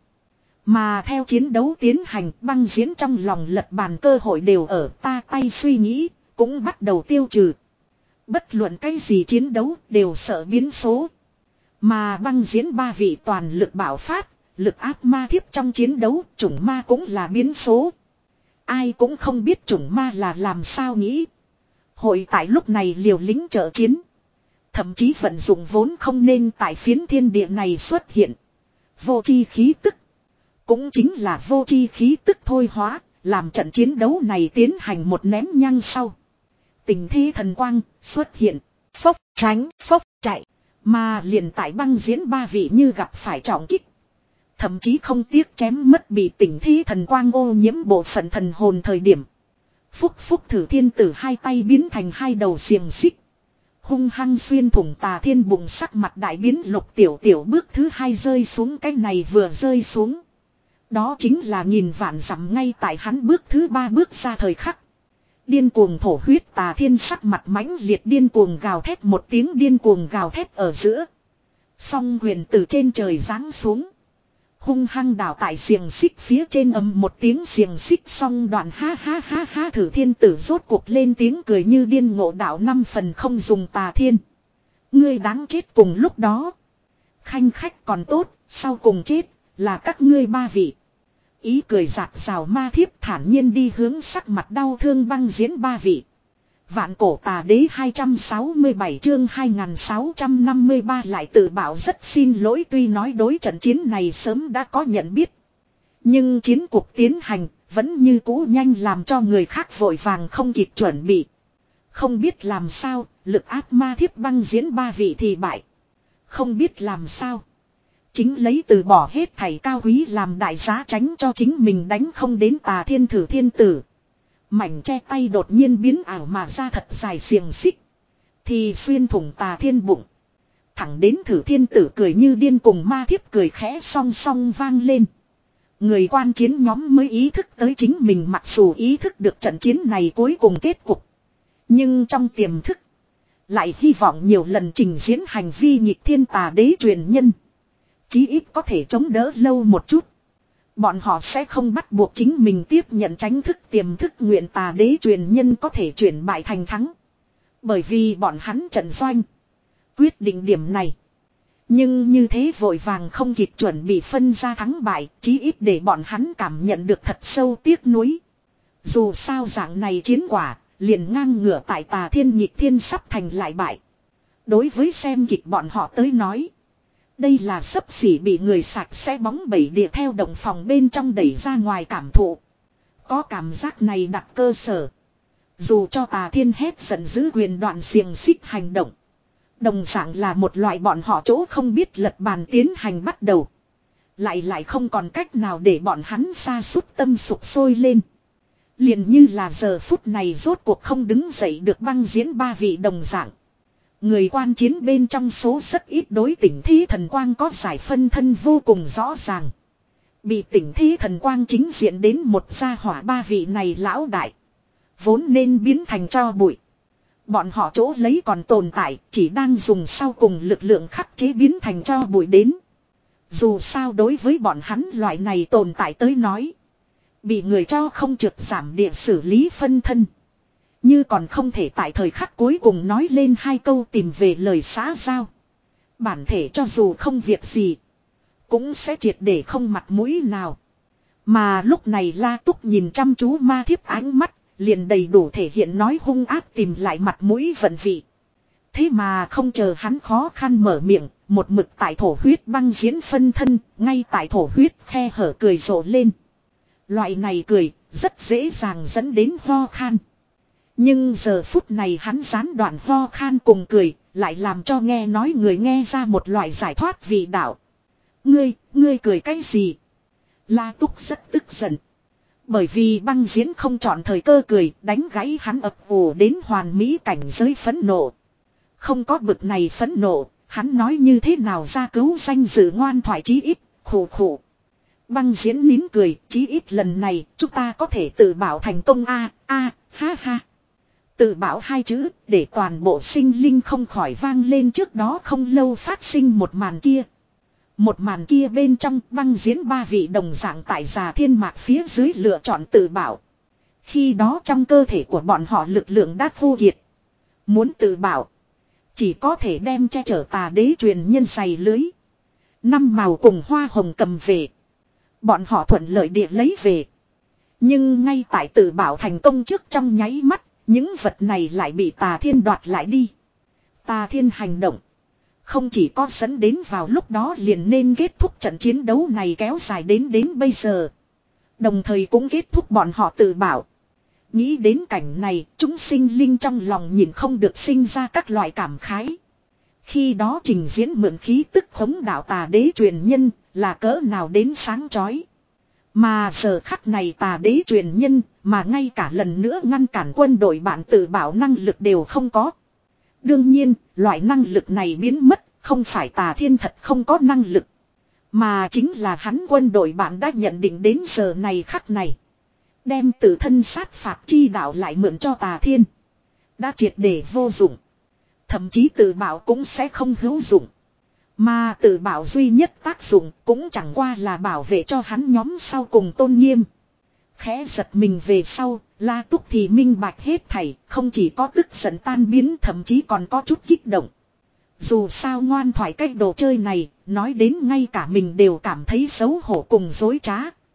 Mà theo chiến đấu tiến hành, Băng Diễn trong lòng lật bàn cơ hội đều ở ta tay suy nghĩ, cũng bắt đầu tiêu trừ. Bất luận cái gì chiến đấu đều sợ biến số. Mà Băng Diễn ba vị toàn lực bạo phát, lực áp ma thiếp trong chiến đấu, chủng ma cũng là biến số. Ai cũng không biết chủng ma là làm sao nghĩ. Hội tại lúc này liều lĩnh trợ chiến. Thậm chí vận dụng vốn không nên tại phiến thiên địa này xuất hiện. Vô chi khí tức. Cũng chính là vô chi khí tức thôi hóa, làm trận chiến đấu này tiến hành một nén nhang sau. Tình thế thần quang xuất hiện. Phốc tránh, phốc chạy. Mà liền tại Băng Diễn ba vị như gặp phải trọng kích. Thậm chí không tiếc chém mất bị tình thế thần quang ô nhiễm bộ phận thần hồn thời điểm. Phúc phúc Thử Thiên Tử hai tay biến thành hai đầu xiềng xích. Hung hăng xuyên thủng Tà Thiên bụng, sắc mặt đại biến. Lục Tiểu Tiểu bước thứ hai rơi xuống, cái này vừa rơi xuống. Đó chính là nghìn vạn dặm ngay tại hắn bước thứ ba bước ra thời khắc. Điên cuồng thổ huyết Tà Thiên sắc mặt mãnh liệt điên cuồng gào thét một tiếng, điên cuồng gào thét ở giữa. Song quyền từ trên trời giáng xuống. Hung hăng đảo tại xiềng xích phía trên, ầm một tiếng xiềng xích song đoạn, ha ha ha ha. Thử Thiên Tử rốt cuộc lên tiếng cười như điên, ngộ đạo năm phần không dùng Tà Thiên. Ngươi đáng chết. Cùng lúc đó khanh khách còn tốt, sau cùng chết là các ngươi ba vị. Ý cười giạt rào ma thiếp thản nhiên đi hướng sắc mặt đau thương Băng Diễn ba vị. Vạn Cổ Tà Đế hai trăm sáu mươi bảy chương hai nghìn sáu trăm năm mươi ba lại tự bảo rất xin lỗi. Tuy nói đối trận chiến này sớm đã có nhận biết. Nhưng chiến cuộc tiến hành vẫn như cũ nhanh làm cho người khác vội vàng không kịp chuẩn bị. Không biết làm sao, lực áp ma thiếp Băng Diễn ba vị thì bại. Không biết làm sao. Chính lấy từ bỏ hết thảy cao quý làm đại giá tránh cho chính mình đánh không đến Tà Thiên. Thử Thiên Tử mảnh che tay đột nhiên biến ảo mà ra thật dài xiềng xích. Thì xuyên thủng Tà Thiên bụng. Thẳng đến Thử Thiên Tử cười như điên cùng ma thiếp cười khẽ song song vang lên. Người quan chiến nhóm mới ý thức tới chính mình mặc dù ý thức được trận chiến này cuối cùng kết cục. Nhưng trong tiềm thức lại hy vọng nhiều lần trình diễn hành vi nghịch thiên Tà Đế truyền nhân. Chí ít có thể chống đỡ lâu một chút. Bọn họ sẽ không bắt buộc chính mình tiếp nhận tránh thức tiềm thức nguyện Tà Đế truyền nhân có thể chuyển bại thành thắng. Bởi vì bọn hắn trận doanh quyết định điểm này. Nhưng như thế vội vàng không kịp chuẩn bị phân ra thắng bại, chí ít để bọn hắn cảm nhận được thật sâu tiếc nuối. Dù sao dạng này chiến quả liền ngang ngửa tại Tà Thiên nhịp thiên sắp thành lại bại. Đối với xem kịch bọn họ tới nói, đây là xấp xỉ bị người sạch sẽ bóng bẩy địa theo động phòng bên trong đẩy ra ngoài cảm thụ. Có cảm giác này đặt cơ sở. Dù cho Tà Thiên hét giận giữ quyền đoạn xiềng xích hành động. Đồng dạng là một loại bọn họ chỗ không biết lật bàn tiến hành bắt đầu. Lại lại không còn cách nào để bọn hắn sa sút tâm sụp sôi lên. Liền như là giờ phút này rốt cuộc không đứng dậy được băng diễn ba vị đồng dạng. Người quan chiến bên trong số rất ít đối tỉnh thí thần quang có giải phân thân vô cùng rõ ràng. Bị tỉnh thí thần quang chính diện đến một gia hỏa ba vị này lão đại. Vốn nên biến thành tro bụi. Bọn họ chỗ lấy còn tồn tại chỉ đang dùng sau cùng lực lượng khắc chế biến thành tro bụi đến. Dù sao đối với bọn hắn loại này tồn tại tới nói. Bị người cho không trượt giảm địa xử lý phân thân. Như còn không thể tại thời khắc cuối cùng nói lên hai câu tìm về lời xã giao. Bản thể cho dù không việc gì. Cũng sẽ triệt để không mặt mũi nào. Mà lúc này La Túc nhìn chăm chú ma thiếp ánh mắt. Liền đầy đủ thể hiện nói hung ác tìm lại mặt mũi vận vị. Thế mà không chờ hắn khó khăn mở miệng. Một mực tại thổ huyết băng diễn phân thân. Ngay tại thổ huyết khe hở cười rộ lên. Loại này cười rất dễ dàng dẫn đến ho khan. Nhưng giờ phút này hắn gián đoạn ho khan cùng cười. Lại làm cho nghe nói người nghe ra một loại giải thoát vị đạo. Ngươi, ngươi cười cái gì? La Túc rất tức giận. Bởi vì băng diễn không chọn thời cơ cười đánh gãy hắn ập ủ đến hoàn mỹ cảnh giới phẫn nộ. Không có bực này phẫn nộ, hắn nói như thế nào ra cứu danh dự ngoan thoại chí ít, khổ khổ. Băng diễn nín cười, chí ít lần này chúng ta có thể tự bảo thành công a a ha ha. Tự bảo hai chữ để toàn bộ sinh linh không khỏi vang lên trước đó không lâu phát sinh một màn kia. Một màn kia bên trong băng diễn ba vị đồng dạng tại già thiên mạc phía dưới lựa chọn tự bảo. Khi đó trong cơ thể của bọn họ lực lượng đã vô kiệt. Muốn tự bảo. Chỉ có thể đem che chở Tà Đế truyền nhân giày lưới. Năm màu cùng hoa hồng cầm về. Bọn họ thuận lợi địa lấy về. Nhưng ngay tại tự bảo thành công trước trong nháy mắt. Những vật này lại bị Tà Thiên đoạt lại đi. Tà Thiên hành động. Không chỉ có dẫn đến vào lúc đó liền nên kết thúc trận chiến đấu này kéo dài đến đến bây giờ. Đồng thời cũng kết thúc bọn họ tự bảo. Nghĩ đến cảnh này, chúng sinh linh trong lòng nhìn không được sinh ra các loại cảm khái. Khi đó trình diễn mượn khí tức khống đạo Tà Đế truyền nhân là cỡ nào đến sáng chói. Mà giờ khắc này Tà Đế truyền nhân mà ngay cả lần nữa ngăn cản quân đội bạn tự bảo năng lực đều không có. Đương nhiên, loại năng lực này biến mất, không phải Tà Thiên thật không có năng lực. Mà chính là hắn quân đội bạn đã nhận định đến giờ này khắc này. Đem tự thân sát phạt chi đạo lại mượn cho Tà Thiên. Đã triệt để vô dụng. Thậm chí tự bảo cũng sẽ không hữu dụng. Mà tự bảo duy nhất tác dụng cũng chẳng qua là bảo vệ cho hắn nhóm sau cùng tôn nghiêm. Khẽ giật mình về sau, La Túc thì minh bạch hết thảy, không chỉ có tức giận tan biến thậm chí còn có chút kích động. Dù sao ngoan thoại cái đồ chơi này, nói đến ngay cả mình đều cảm thấy xấu hổ cùng dối trá.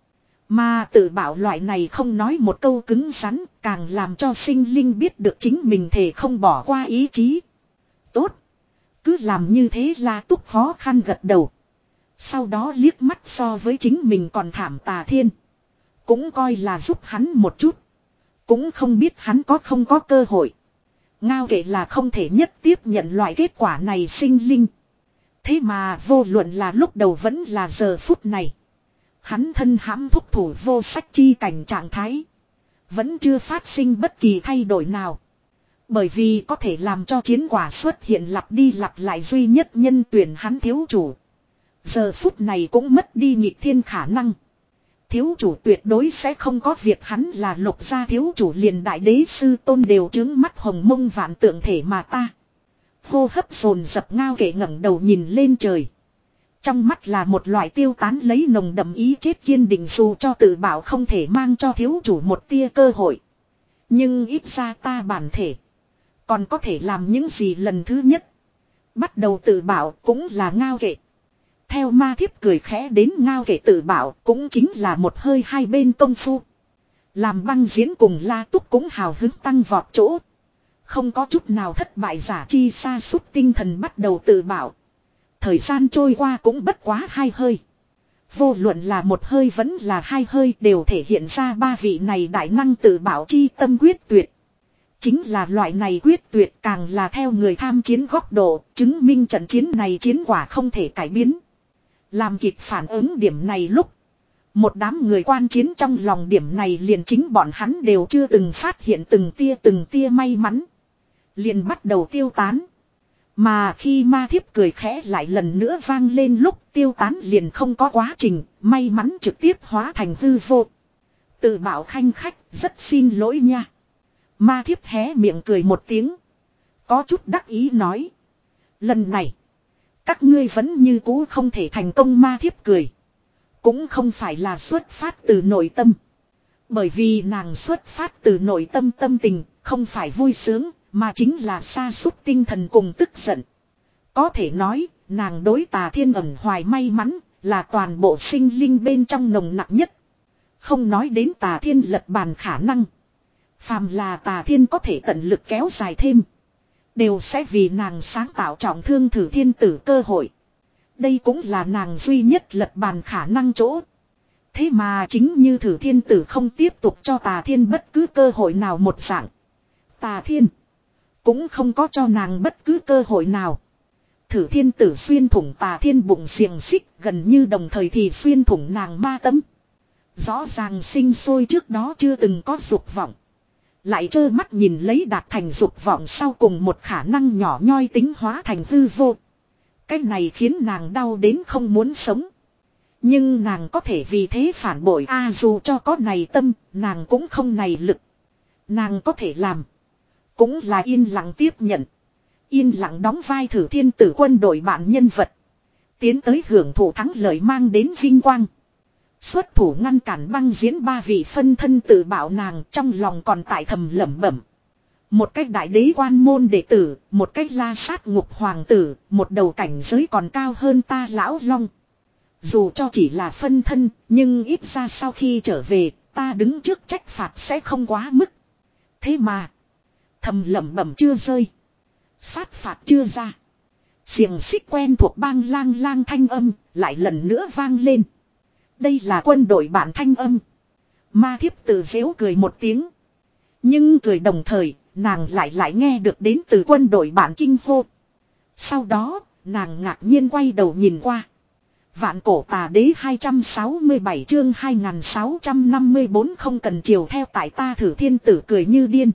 Mà tự bảo loại này không nói một câu cứng rắn, càng làm cho sinh linh biết được chính mình thể không bỏ qua ý chí. Tốt. Cứ làm như thế La Túc khó khăn gật đầu. Sau đó liếc mắt so với chính mình còn thảm Tà Thiên. Cũng coi là giúp hắn một chút. Cũng không biết hắn có không có cơ hội. Ngao kể là không thể nhất tiếp nhận loại kết quả này sinh linh. Thế mà vô luận là lúc đầu vẫn là giờ phút này. Hắn thân hãm thúc thủ vô sách chi cảnh trạng thái. Vẫn chưa phát sinh bất kỳ thay đổi nào. Bởi vì có thể làm cho chiến quả xuất hiện lặp đi lặp lại duy nhất nhân tuyển hắn thiếu chủ. Giờ phút này cũng mất đi nhịp thiên khả năng. Thiếu chủ tuyệt đối sẽ không có việc hắn là Lục gia thiếu chủ liền đại đế sư tôn đều trướng mắt hồng mông vạn tượng thể mà ta. Hô hấp dồn dập Ngao kể ngẩng đầu nhìn lên trời. Trong mắt là một loại tiêu tán lấy nồng đậm ý chết kiên định dù cho tự bảo không thể mang cho thiếu chủ một tia cơ hội. Nhưng ít ra ta bản thể. Còn có thể làm những gì lần thứ nhất. Bắt đầu tự bảo cũng là Ngao kể. Theo ma thiếp cười khẽ đến Ngao kể tự bảo cũng chính là một hơi hai bên công phu. Làm băng diễn cùng La Túc cũng hào hứng tăng vọt chỗ. Không có chút nào thất bại giả chi sa sút tinh thần bắt đầu tự bảo. Thời gian trôi qua cũng bất quá hai hơi. Vô luận là một hơi vẫn là hai hơi đều thể hiện ra ba vị này đại năng tự bảo chi tâm quyết tuyệt. Chính là loại này quyết tuyệt càng là theo người tham chiến góc độ, chứng minh trận chiến này chiến quả không thể cải biến. Làm kịp phản ứng điểm này lúc, một đám người quan chiến trong lòng điểm này liền chính bọn hắn đều chưa từng phát hiện từng tia từng tia may mắn. Liền bắt đầu tiêu tán. Mà khi ma thiếp cười khẽ lại lần nữa vang lên lúc tiêu tán liền không có quá trình, may mắn trực tiếp hóa thành hư vô. Tự bảo khanh khách, rất xin lỗi nha. Ma thiếp hé miệng cười một tiếng. Có chút đắc ý nói. Lần này, các ngươi vẫn như cũ không thể thành công. Ma thiếp cười. Cũng không phải là xuất phát từ nội tâm. Bởi vì nàng xuất phát từ nội tâm tâm tình, không phải vui sướng, mà chính là sa sút tinh thần cùng tức giận. Có thể nói, nàng đối Tà Thiên ẩn hoài may mắn, là toàn bộ sinh linh bên trong nồng nặng nhất. Không nói đến Tà Thiên lật bàn khả năng. Phàm là Tà Thiên có thể tận lực kéo dài thêm, đều sẽ vì nàng sáng tạo trọng thương thử thiên tử cơ hội. Đây cũng là nàng duy nhất lật bàn khả năng chỗ. Thế mà chính như thử thiên tử không tiếp tục cho Tà Thiên bất cứ cơ hội nào một dạng, Tà Thiên cũng không có cho nàng bất cứ cơ hội nào. Thử thiên tử xuyên thủng Tà Thiên bụng xiềng xích, gần như đồng thời thì xuyên thủng nàng ma tâm. Rõ ràng sinh sôi trước đó chưa từng có dục vọng, lại trơ mắt nhìn lấy đạt thành dục vọng sau cùng một khả năng nhỏ nhoi tính hóa thành hư vô. Cái này khiến nàng đau đến không muốn sống. Nhưng nàng có thể vì thế phản bội a à, dù cho có này tâm, nàng cũng không này lực. Nàng có thể làm, cũng là yên lặng tiếp nhận. Yên lặng đóng vai thử thiên tử quân đội bạn nhân vật. Tiến tới hưởng thụ thắng lợi mang đến vinh quang. Xuất thủ ngăn cản băng diễn ba vị phân thân tự bảo nàng trong lòng còn tại thầm lẩm bẩm. Một cách đại đế quan môn đệ tử, một cách la sát ngục hoàng tử, một đầu cảnh giới còn cao hơn ta lão long. Dù cho chỉ là phân thân, nhưng ít ra sau khi trở về, ta đứng trước trách phạt sẽ không quá mức. Thế mà, thầm lẩm bẩm chưa rơi, sát phạt chưa ra, xiềng xích quen thuộc bang lang lang thanh âm lại lần nữa vang lên. Đây là quân đội bạn thanh âm. Ma thiếp tự giễu cười một tiếng. Nhưng cười đồng thời, nàng lại lại nghe được đến từ quân đội bạn kinh hô. Sau đó, nàng ngạc nhiên quay đầu nhìn qua. Vạn cổ tà đế hai trăm sáu mươi bảy chương hai nghìn sáu trăm năm mươi bốn không cần chiều theo tại ta thử thiên tử cười như điên.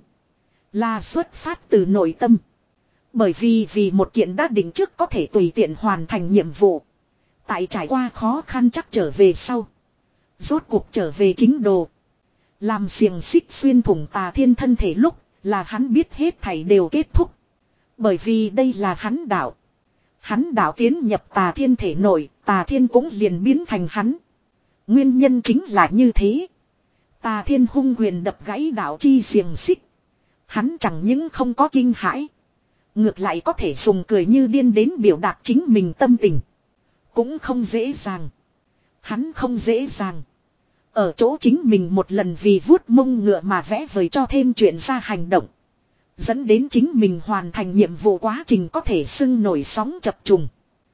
Là xuất phát từ nội tâm. Bởi vì vì một kiện đã định trước có thể tùy tiện hoàn thành nhiệm vụ. Tại trải qua khó khăn chắc trở về sau, rốt cuộc trở về chính đồ. Làm xiềng xích xuyên thủng Tà Thiên thân thể lúc, là hắn biết hết thảy đều kết thúc. Bởi vì đây là hắn đạo. Hắn đạo tiến nhập Tà Thiên thể nội, Tà Thiên cũng liền biến thành hắn. Nguyên nhân chính là như thế. Tà Thiên hung quyền đập gãy đạo chi xiềng xích. Hắn chẳng những không có kinh hãi, ngược lại có thể dùng cười như điên đến biểu đạt chính mình tâm tình. Cũng không dễ dàng. Hắn không dễ dàng. Ở chỗ chính mình một lần vì vuốt mông ngựa mà vẽ vời cho thêm chuyện ra hành động. Dẫn đến chính mình hoàn thành nhiệm vụ quá trình có thể xưng nổi sóng chập trùng.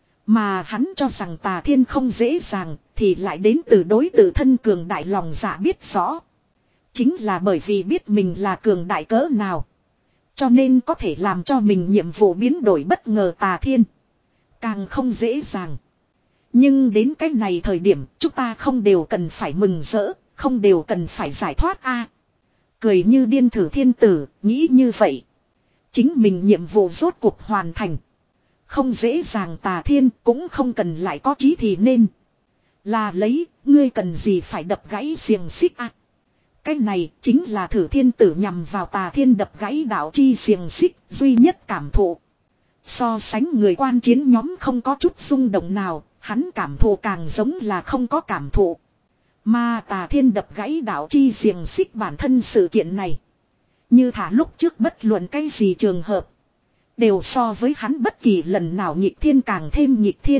Mà hắn cho rằng Tà Thiên không dễ dàng thì lại đến từ đối tự thân cường đại lòng dạ biết rõ. Chính là bởi vì biết mình là cường đại cỡ nào, cho nên có thể làm cho mình nhiệm vụ biến đổi bất ngờ. Tà Thiên càng không dễ dàng. Nhưng đến cái này thời điểm chúng ta không đều cần phải mừng rỡ, không đều cần phải giải thoát a à, cười như điên thử thiên tử, nghĩ như vậy. Chính mình nhiệm vụ rốt cuộc hoàn thành. Không dễ dàng Tà Thiên cũng không cần lại có chí thì nên. Là lấy, ngươi cần gì phải đập gãy xiềng xích à. Cái này chính là thử thiên tử nhằm vào Tà Thiên đập gãy đạo chi xiềng xích duy nhất cảm thụ. So sánh người quan chiến nhóm không có chút rung động nào, hắn cảm thụ càng giống là không có cảm thụ. Mà Tà Thiên đập gãy đạo chi xiềng xích bản thân sự kiện này, như thả lúc trước bất luận cái gì trường hợp, đều so với hắn bất kỳ lần nào nhịp thiên càng thêm nhịp thiên.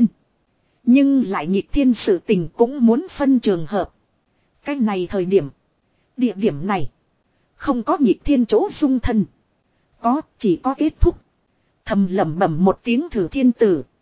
Nhưng lại nhịp thiên sự tình cũng muốn phân trường hợp. Cái này thời điểm, địa điểm này, không có nhịp thiên chỗ dung thân. Có, chỉ có kết thúc. Thầm lẩm bẩm một tiếng thử thiên tử.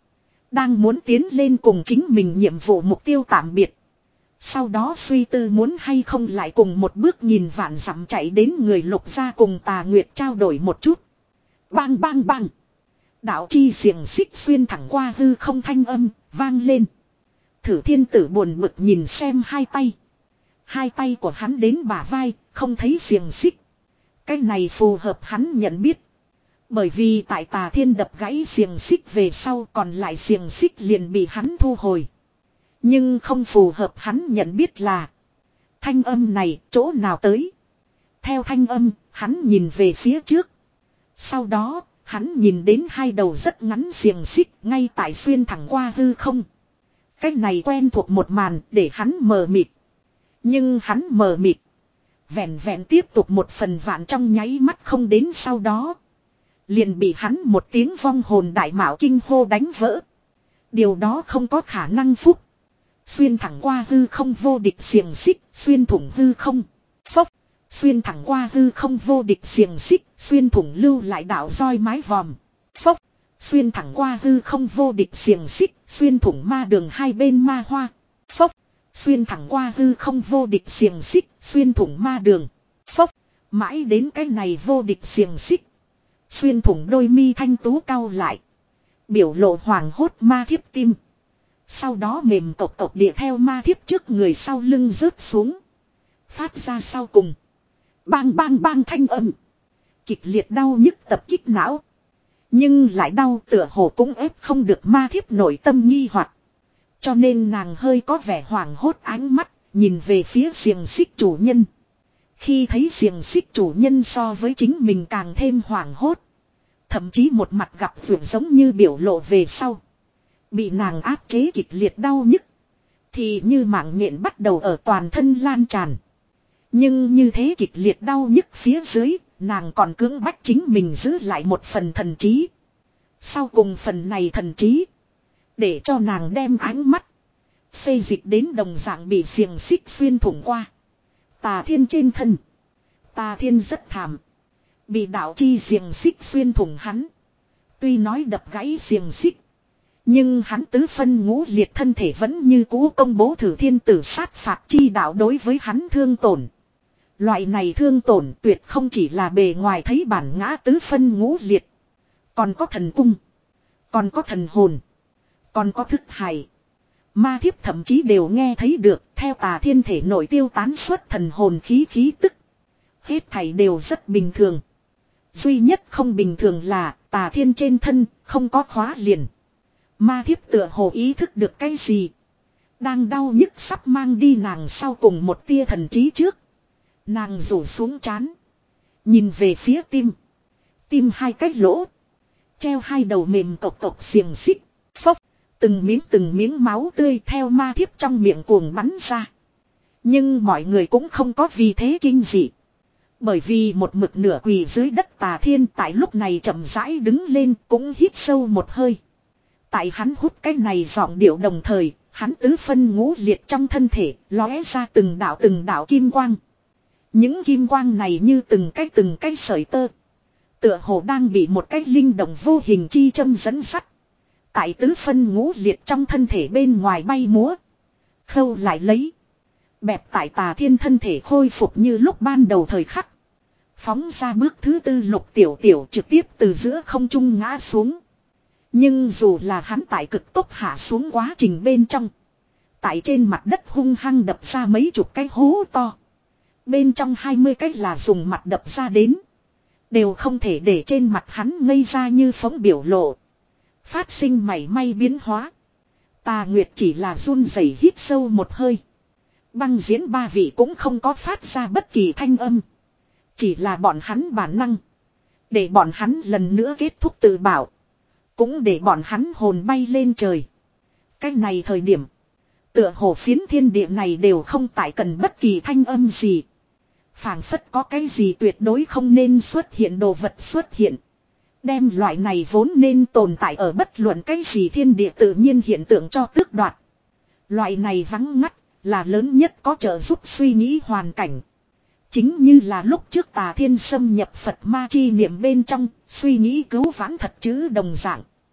Đang muốn tiến lên cùng chính mình nhiệm vụ mục tiêu tạm biệt. Sau đó suy tư muốn hay không lại cùng một bước nhìn vạn dặm chạy đến người Lục gia cùng Tà Nguyệt trao đổi một chút. Bang bang bang. Đạo chi xiềng xích xuyên thẳng qua hư không thanh âm, vang lên. Thử thiên tử buồn bực nhìn xem hai tay. Hai tay của hắn đến bả vai, không thấy xiềng xích. Cái này phù hợp hắn nhận biết. Bởi vì tại Tà Thiên đập gãy xiềng xích về sau còn lại xiềng xích liền bị hắn thu hồi. Nhưng không phù hợp hắn nhận biết là thanh âm này chỗ nào tới. Theo thanh âm, hắn nhìn về phía trước. Sau đó, hắn nhìn đến hai đầu rất ngắn xiềng xích ngay tại xuyên thẳng qua hư không. Cái này quen thuộc một màn để hắn mờ mịt. Nhưng hắn mờ mịt. Vẹn vẹn tiếp tục một phần vạn trong nháy mắt không đến sau đó. Liền bị hắn một tiếng vong hồn đại mạo kinh hô đánh vỡ. Điều đó không có khả năng phúc. Xuyên thẳng qua hư không vô địch xiềng xích, xuyên thủng hư không. Phốc. Xuyên thẳng qua hư không vô địch xiềng xích, xuyên thủng lưu lại đạo roi mái vòm. Phốc. Xuyên thẳng qua hư không vô địch xiềng xích, xuyên thủng ma đường hai bên ma hoa. Phốc. Xuyên thẳng qua hư không vô địch xiềng xích, xuyên thủng ma đường. Phốc. Mãi đến cái này vô địch xiềng xích. Xuyên thủng đôi mi thanh tú cau lại. Biểu lộ hoàng hốt ma thiếp tim. Sau đó mềm cộc cộc địa theo ma thiếp trước người sau lưng rớt xuống. Phát ra sau cùng. Bang bang bang thanh âm. Kịch liệt đau nhức tập kích não. Nhưng lại đau tựa hồ cũng ép không được ma thiếp nội tâm nghi hoặc. Cho nên nàng hơi có vẻ hoảng hốt ánh mắt. Nhìn về phía xiềng xích chủ nhân. Khi thấy xiềng xích chủ nhân so với chính mình càng thêm hoảng hốt. Thậm chí một mặt gặp vượt giống như biểu lộ về sau. Bị nàng áp chế kịch liệt đau nhức. Thì như mạng nhện bắt đầu ở toàn thân lan tràn. Nhưng như thế kịch liệt đau nhức phía dưới. Nàng còn cưỡng bách chính mình giữ lại một phần thần trí. Sau cùng phần này thần trí. Để cho nàng đem ánh mắt. Xây dịch đến đồng dạng bị xiềng xích xuyên thủng qua. Tà Thiên trên thân. Tà Thiên rất thảm. Bị đạo chi xiềng xích xuyên thủng hắn. Tuy nói đập gãy xiềng xích. Nhưng hắn tứ phân ngũ liệt thân thể vẫn như cũ công bố thử thiên tử sát phạt chi đạo đối với hắn thương tổn. Loại này thương tổn tuyệt không chỉ là bề ngoài thấy bản ngã tứ phân ngũ liệt. Còn có thần cung. Còn có thần hồn. Còn có thức hài. Ma thiếp thậm chí đều nghe thấy được theo Tà Thiên thể nội tiêu tán xuất thần hồn khí khí tức. Hết thảy đều rất bình thường. Duy nhất không bình thường là Tà Thiên trên thân không có khóa liền. Ma thiếp tựa hồ ý thức được cái gì. Đang đau nhức sắp mang đi nàng sau cùng một tia thần trí trước. Nàng rủ xuống trán. Nhìn về phía tim. Tim hai cái lỗ. Treo hai đầu mềm cộc cộc xiềng xích. Phốc. Từng miếng từng miếng máu tươi theo ma thiếp trong miệng cuồng bắn ra. Nhưng mọi người cũng không có vì thế kinh dị. Bởi vì một mực nửa quỳ dưới đất Tà Thiên tại lúc này chậm rãi đứng lên cũng hít sâu một hơi. Tại hắn hút cái này giọng điệu đồng thời, hắn tứ phân ngũ liệt trong thân thể lóe ra từng đạo từng đạo kim quang. Những kim quang này như từng cái từng cái sợi tơ. Tựa hồ đang bị một cái linh động vô hình chi châm dẫn sắt. Tại tứ phân ngũ liệt trong thân thể bên ngoài bay múa. Khâu lại lấy. Bẹp tại Tà Thiên thân thể khôi phục như lúc ban đầu thời khắc. Phóng ra bước thứ tư Lục Tiểu Tiểu trực tiếp từ giữa không trung ngã xuống. Nhưng dù là hắn tại cực tốc hạ xuống quá trình bên trong. Tại trên mặt đất hung hăng đập ra mấy chục cái hố to. Bên trong hai mươi cái là dùng mặt đập ra đến. Đều không thể để trên mặt hắn ngây ra như phóng biểu lộ. Phát sinh mảy may biến hóa. Tà Nguyệt chỉ là run rẩy hít sâu một hơi. Băng diễn ba vị cũng không có phát ra bất kỳ thanh âm. Chỉ là bọn hắn bản năng. Để bọn hắn lần nữa kết thúc tự bảo. Cũng để bọn hắn hồn bay lên trời. Cái này thời điểm. Tựa hồ phiến thiên địa này đều không tại cần bất kỳ thanh âm gì. Phảng phất có cái gì tuyệt đối không nên xuất hiện đồ vật xuất hiện. Đem loại này vốn nên tồn tại ở bất luận cái gì thiên địa tự nhiên hiện tượng cho tước đoạt. Loại này vắng ngắt là lớn nhất có trợ giúp suy nghĩ hoàn cảnh. Chính như là lúc trước Tà Thiên xâm nhập Phật ma chi niệm bên trong, suy nghĩ cứu vãn thật chứ đồng dạng.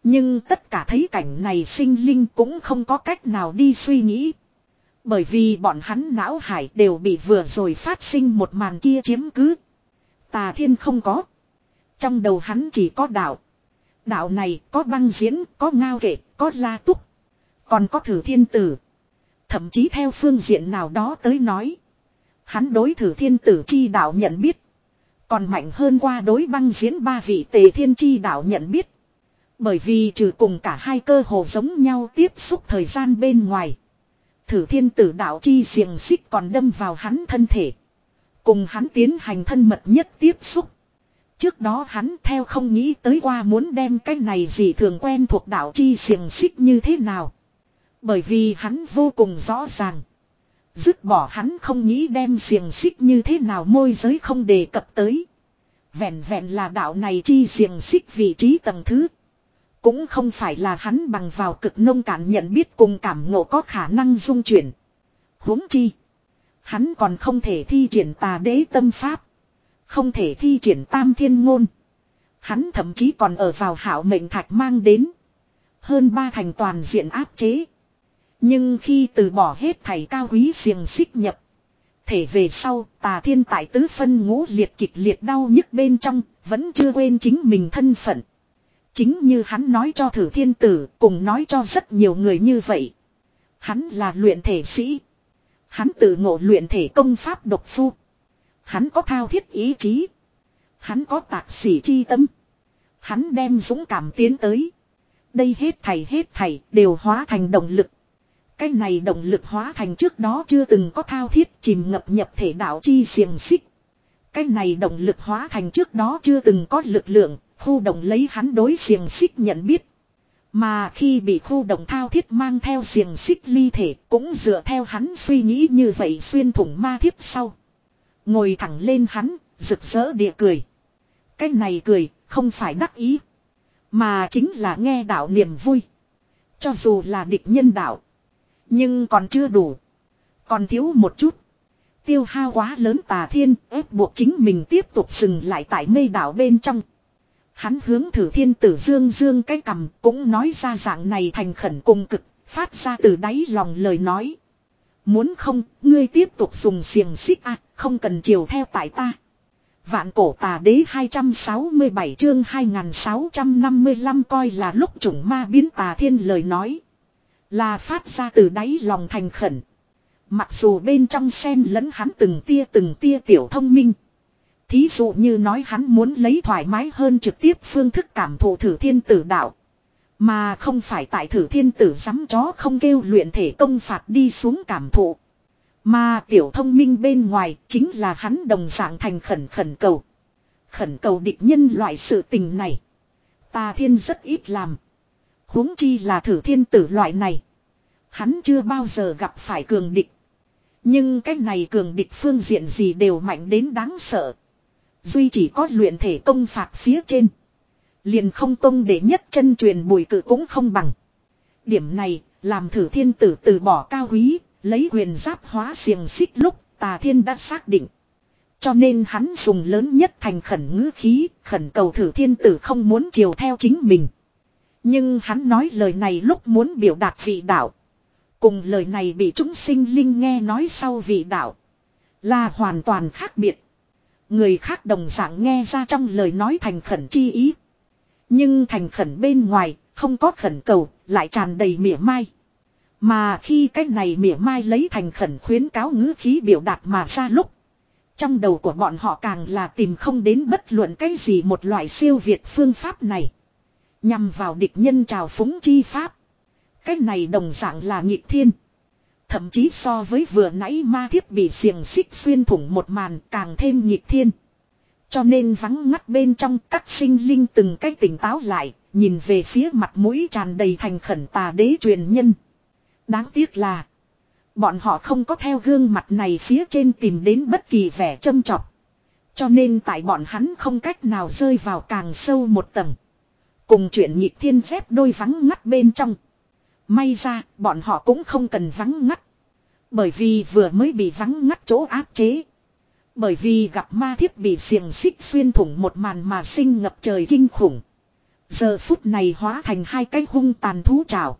Nhưng tất cả thấy cảnh này sinh linh cũng không có cách nào đi suy nghĩ. Bởi vì bọn hắn não hải đều bị vừa rồi phát sinh một màn kia chiếm cứ. Tà Thiên không có. Trong đầu hắn chỉ có đạo. Đạo này có băng diễn, có ngao kệ, có la túc. Còn có Thử Thiên Tử. Thậm chí theo phương diện nào đó tới nói. Hắn đối Thử Thiên Tử chi đạo nhận biết. Còn mạnh hơn qua đối băng diễn ba vị Tề Thiên chi đạo nhận biết. Bởi vì trừ cùng cả hai cơ hồ giống nhau tiếp xúc thời gian bên ngoài. Thử Thiên Tử đạo chi xiềng xích còn đâm vào hắn thân thể. Cùng hắn tiến hành thân mật nhất tiếp xúc. Trước đó hắn theo không nghĩ tới qua muốn đem cái này gì thường quen thuộc đạo chi xiềng xích như thế nào. Bởi vì hắn vô cùng rõ ràng. Dứt bỏ hắn không nghĩ đem xiềng xích như thế nào môi giới không đề cập tới. Vẹn vẹn là đạo này chi xiềng xích vị trí tầng thứ. Cũng không phải là hắn bằng vào cực nông cạn nhận biết cùng cảm ngộ có khả năng dung chuyển. Huống chi. Hắn còn không thể thi triển tà đế tâm pháp. Không thể thi triển tam thiên ngôn. Hắn thậm chí còn ở vào hảo mệnh thạch mang đến. Hơn ba thành toàn diện áp chế. Nhưng khi từ bỏ hết thảy cao quý xiềng xích nhập. Thể về sau Tà Thiên tại tứ phân ngũ liệt kịch liệt đau nhức bên trong. Vẫn chưa quên chính mình thân phận. Chính như hắn nói cho Thử Thiên Tử cùng nói cho rất nhiều người như vậy. Hắn là luyện thể sĩ. Hắn tự ngộ luyện thể công pháp độc phu. Hắn có thao thiết ý chí. Hắn có tạc sĩ chi tâm. Hắn đem dũng cảm tiến tới. Đây hết thảy hết thảy đều hóa thành động lực. Cái này động lực hóa thành trước đó chưa từng có thao thiết chìm ngập nhập thể đạo chi xiềng xích. Cái này động lực hóa thành trước đó chưa từng có lực lượng, khu động lấy hắn đối xiềng xích nhận biết. Mà khi bị khu động thao thiết mang theo xiềng xích ly thể cũng dựa theo hắn suy nghĩ như vậy xuyên thủng ma thiếp sau. Ngồi thẳng lên hắn, rực rỡ địa cười. Cái này cười, không phải đắc ý. Mà chính là nghe đạo niềm vui. Cho dù là địch nhân đạo. Nhưng còn chưa đủ. Còn thiếu một chút. Tiêu hao quá lớn Tà Thiên ép buộc chính mình tiếp tục dừng lại tại mê đảo bên trong. Hắn hướng Thử Thiên Tử dương dương cái cằm cũng nói ra dạng này thành khẩn cùng cực, phát ra từ đáy lòng lời nói. Muốn không, ngươi tiếp tục dùng xiềng xích à, không cần chiều theo tại ta. Vạn cổ tà đế hai trăm sáu mươi bảy chương hai nghìn sáu trăm năm mươi lăm coi là lúc chủng ma biến Tà Thiên lời nói. Là phát ra từ đáy lòng thành khẩn. Mặc dù bên trong xen lẫn hắn từng tia từng tia tiểu thông minh. Thí dụ như nói hắn muốn lấy thoải mái hơn trực tiếp phương thức cảm thụ Thử Thiên Tử đạo. Mà không phải tại Thử Thiên Tử dám chó không kêu luyện thể công phạt đi xuống cảm thụ. Mà tiểu thông minh bên ngoài chính là hắn đồng dạng thành khẩn khẩn cầu. Khẩn cầu địch nhân loại sự tình này. Tà Thiên rất ít làm. Huống chi là Thử Thiên Tử loại này. Hắn chưa bao giờ gặp phải cường địch. Nhưng cái này cường địch phương diện gì đều mạnh đến đáng sợ. Duy chỉ có luyện thể công phạt phía trên. Liền không tông để nhất chân truyền bùi cự cũng không bằng. Điểm này làm Thử Thiên Tử từ bỏ cao quý, lấy huyền giáp hóa xiềng xích lúc Tà Thiên đã xác định. Cho nên hắn dùng lớn nhất thành khẩn ngữ khí, khẩn cầu Thử Thiên Tử không muốn chiều theo chính mình. Nhưng hắn nói lời này lúc muốn biểu đạt vị đạo. Cùng lời này bị chúng sinh linh nghe nói sau vị đạo. Là hoàn toàn khác biệt. Người khác đồng dạng nghe ra trong lời nói thành khẩn chi ý. Nhưng thành khẩn bên ngoài, không có khẩn cầu, lại tràn đầy mỉa mai. Mà khi cái này mỉa mai lấy thành khẩn khuyến cáo ngữ khí biểu đạt mà ra lúc. Trong đầu của bọn họ càng là tìm không đến bất luận cái gì một loại siêu việt phương pháp này. Nhằm vào địch nhân trào phúng chi pháp. Cái này đồng dạng là nghịch thiên. Thậm chí so với vừa nãy ma thiếp bị xiềng xích xuyên thủng một màn càng thêm nghịch thiên. Cho nên vắng ngắt bên trong các sinh linh từng cái tỉnh táo lại, nhìn về phía mặt mũi tràn đầy thành khẩn Tà đế truyền nhân. Đáng tiếc là bọn họ không có theo gương mặt này phía trên tìm đến bất kỳ vẻ châm chọc. Cho nên tại bọn hắn không cách nào rơi vào càng sâu một tầng. Cùng chuyện nhịp thiên phép đôi vắng ngắt bên trong. May ra bọn họ cũng không cần vắng ngắt. Bởi vì vừa mới bị vắng ngắt chỗ áp chế. Bởi vì gặp ma thiếp bị xiềng xích xuyên thủng một màn mà sinh ngập trời kinh khủng. Giờ phút này hóa thành hai cái hung tàn thú trảo.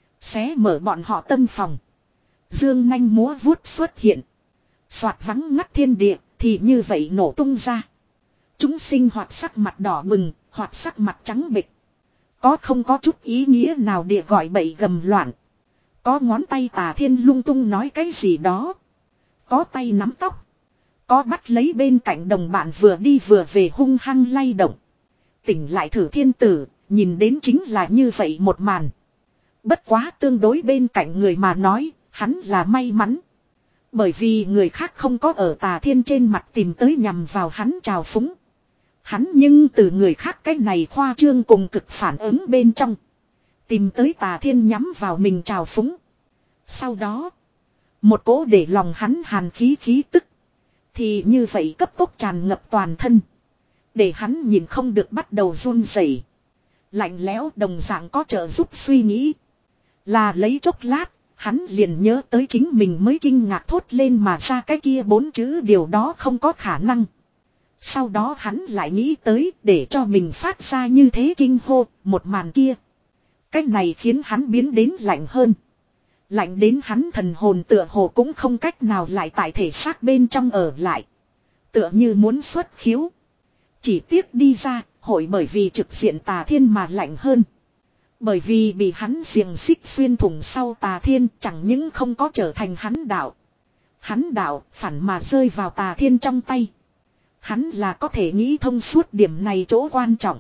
Xé mở bọn họ tâm phòng. Dương nanh múa vuốt xuất hiện. Soạt vắng ngắt thiên địa thì như vậy nổ tung ra. Chúng sinh hoặc sắc mặt đỏ bừng, hoặc sắc mặt trắng bệch. Có không có chút ý nghĩa nào địa gọi bậy gầm loạn. Có ngón tay Tà Thiên lung tung nói cái gì đó. Có tay nắm tóc. Có bắt lấy bên cạnh đồng bạn vừa đi vừa về hung hăng lay động. Tỉnh lại Thử Thiên Tử, nhìn đến chính là như vậy một màn. Bất quá tương đối bên cạnh người mà nói, hắn là may mắn. Bởi vì người khác không có ở Tà Thiên trên mặt tìm tới nhằm vào hắn trào phúng. Hắn nhưng từ người khác cái này khoa trương cùng cực phản ứng bên trong. Tìm tới Tà Thiên nhắm vào mình trào phúng. Sau đó, một cỗ để lòng hắn hàn khí khí tức. Thì như vậy cấp tốc tràn ngập toàn thân. Để hắn nhìn không được bắt đầu run rẩy. Lạnh lẽo đồng dạng có trợ giúp suy nghĩ. Là lấy chốc lát, hắn liền nhớ tới chính mình mới kinh ngạc thốt lên mà ra cái kia bốn chữ điều đó không có khả năng. Sau đó hắn lại nghĩ tới để cho mình phát ra như thế kinh hô, một màn kia. Cái này khiến hắn biến đến lạnh hơn. Lạnh đến hắn thần hồn tựa hồ cũng không cách nào lại tại thể xác bên trong ở lại. Tựa như muốn xuất khiếu. Chỉ tiếc đi ra, hội bởi vì trực diện Tà Thiên mà lạnh hơn. Bởi vì bị hắn xiềng xích xuyên thủng sau Tà Thiên chẳng những không có trở thành hắn đạo. Hắn đạo phản mà rơi vào Tà Thiên trong tay. Hắn là có thể nghĩ thông suốt điểm này chỗ quan trọng.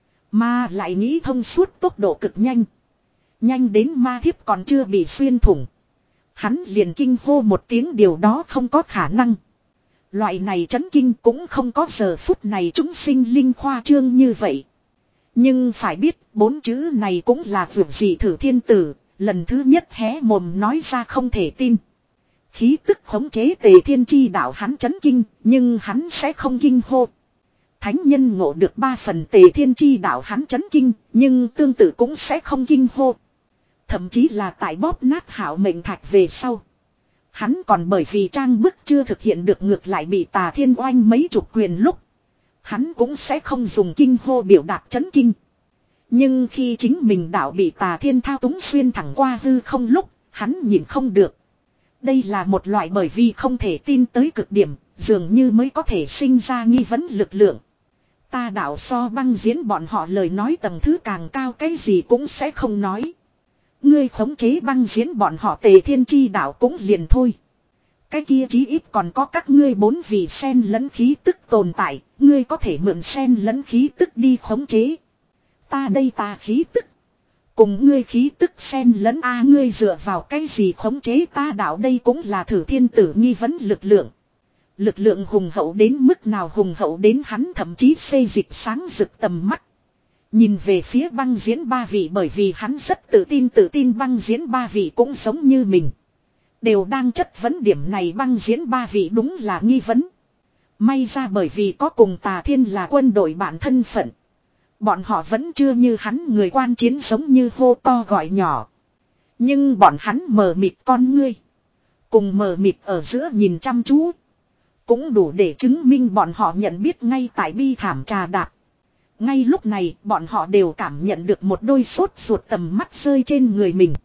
Mà lại nghĩ thông suốt tốc độ cực nhanh. Nhanh đến ma thiếp còn chưa bị xuyên thủng. Hắn liền kinh hô một tiếng điều đó không có khả năng. Loại này chấn kinh cũng không có giờ phút này chúng sinh linh khoa trương như vậy. Nhưng phải biết bốn chữ này cũng là vượt gì Thử Thiên Tử. Lần thứ nhất hé mồm nói ra không thể tin. Khí tức khống chế Tề Thiên chi đạo hắn chấn kinh. Nhưng hắn sẽ không kinh hô. Thánh nhân ngộ được ba phần Tề Thiên chi đạo hắn chấn kinh. Nhưng tương tự cũng sẽ không kinh hô. Thậm chí là tại bóp nát hảo mệnh thạch về sau. Hắn còn bởi vì trang bức chưa thực hiện được ngược lại bị Tà Thiên oanh mấy chục quyền lúc. Hắn cũng sẽ không dùng kinh hô biểu đạt chấn kinh. Nhưng khi chính mình đạo bị Tà Thiên thao túng xuyên thẳng qua hư không lúc, hắn nhìn không được. Đây là một loại bởi vì không thể tin tới cực điểm, dường như mới có thể sinh ra nghi vấn lực lượng. Ta đạo so băng diễn bọn họ lời nói tầng thứ càng cao cái gì cũng sẽ không nói. Ngươi khống chế băng diễn bọn họ Tề Thiên chi đạo cũng liền thôi. Cái kia chí ít còn có các ngươi bốn vị sen lẫn khí tức tồn tại, ngươi có thể mượn sen lẫn khí tức đi khống chế. Ta đây ta khí tức. Cùng ngươi khí tức sen lẫn a ngươi dựa vào cái gì khống chế ta đạo đây cũng là Thử Thiên Tử nghi vấn lực lượng. Lực lượng hùng hậu đến mức nào hùng hậu đến hắn thậm chí xây dịch sáng rực tầm mắt. Nhìn về phía băng diễn ba vị bởi vì hắn rất tự tin tự tin băng diễn ba vị cũng giống như mình. Đều đang chất vấn điểm này băng diễn ba vị đúng là nghi vấn. May ra bởi vì có cùng Tà Thiên là quân đội bạn thân phận. Bọn họ vẫn chưa như hắn người quan chiến giống như hô to gọi nhỏ. Nhưng bọn hắn mờ mịt con ngươi. Cùng mờ mịt ở giữa nhìn chăm chú. Cũng đủ để chứng minh bọn họ nhận biết ngay tại bi thảm trà đạp. Ngay lúc này bọn họ đều cảm nhận được một đôi sốt ruột tầm mắt rơi trên người mình.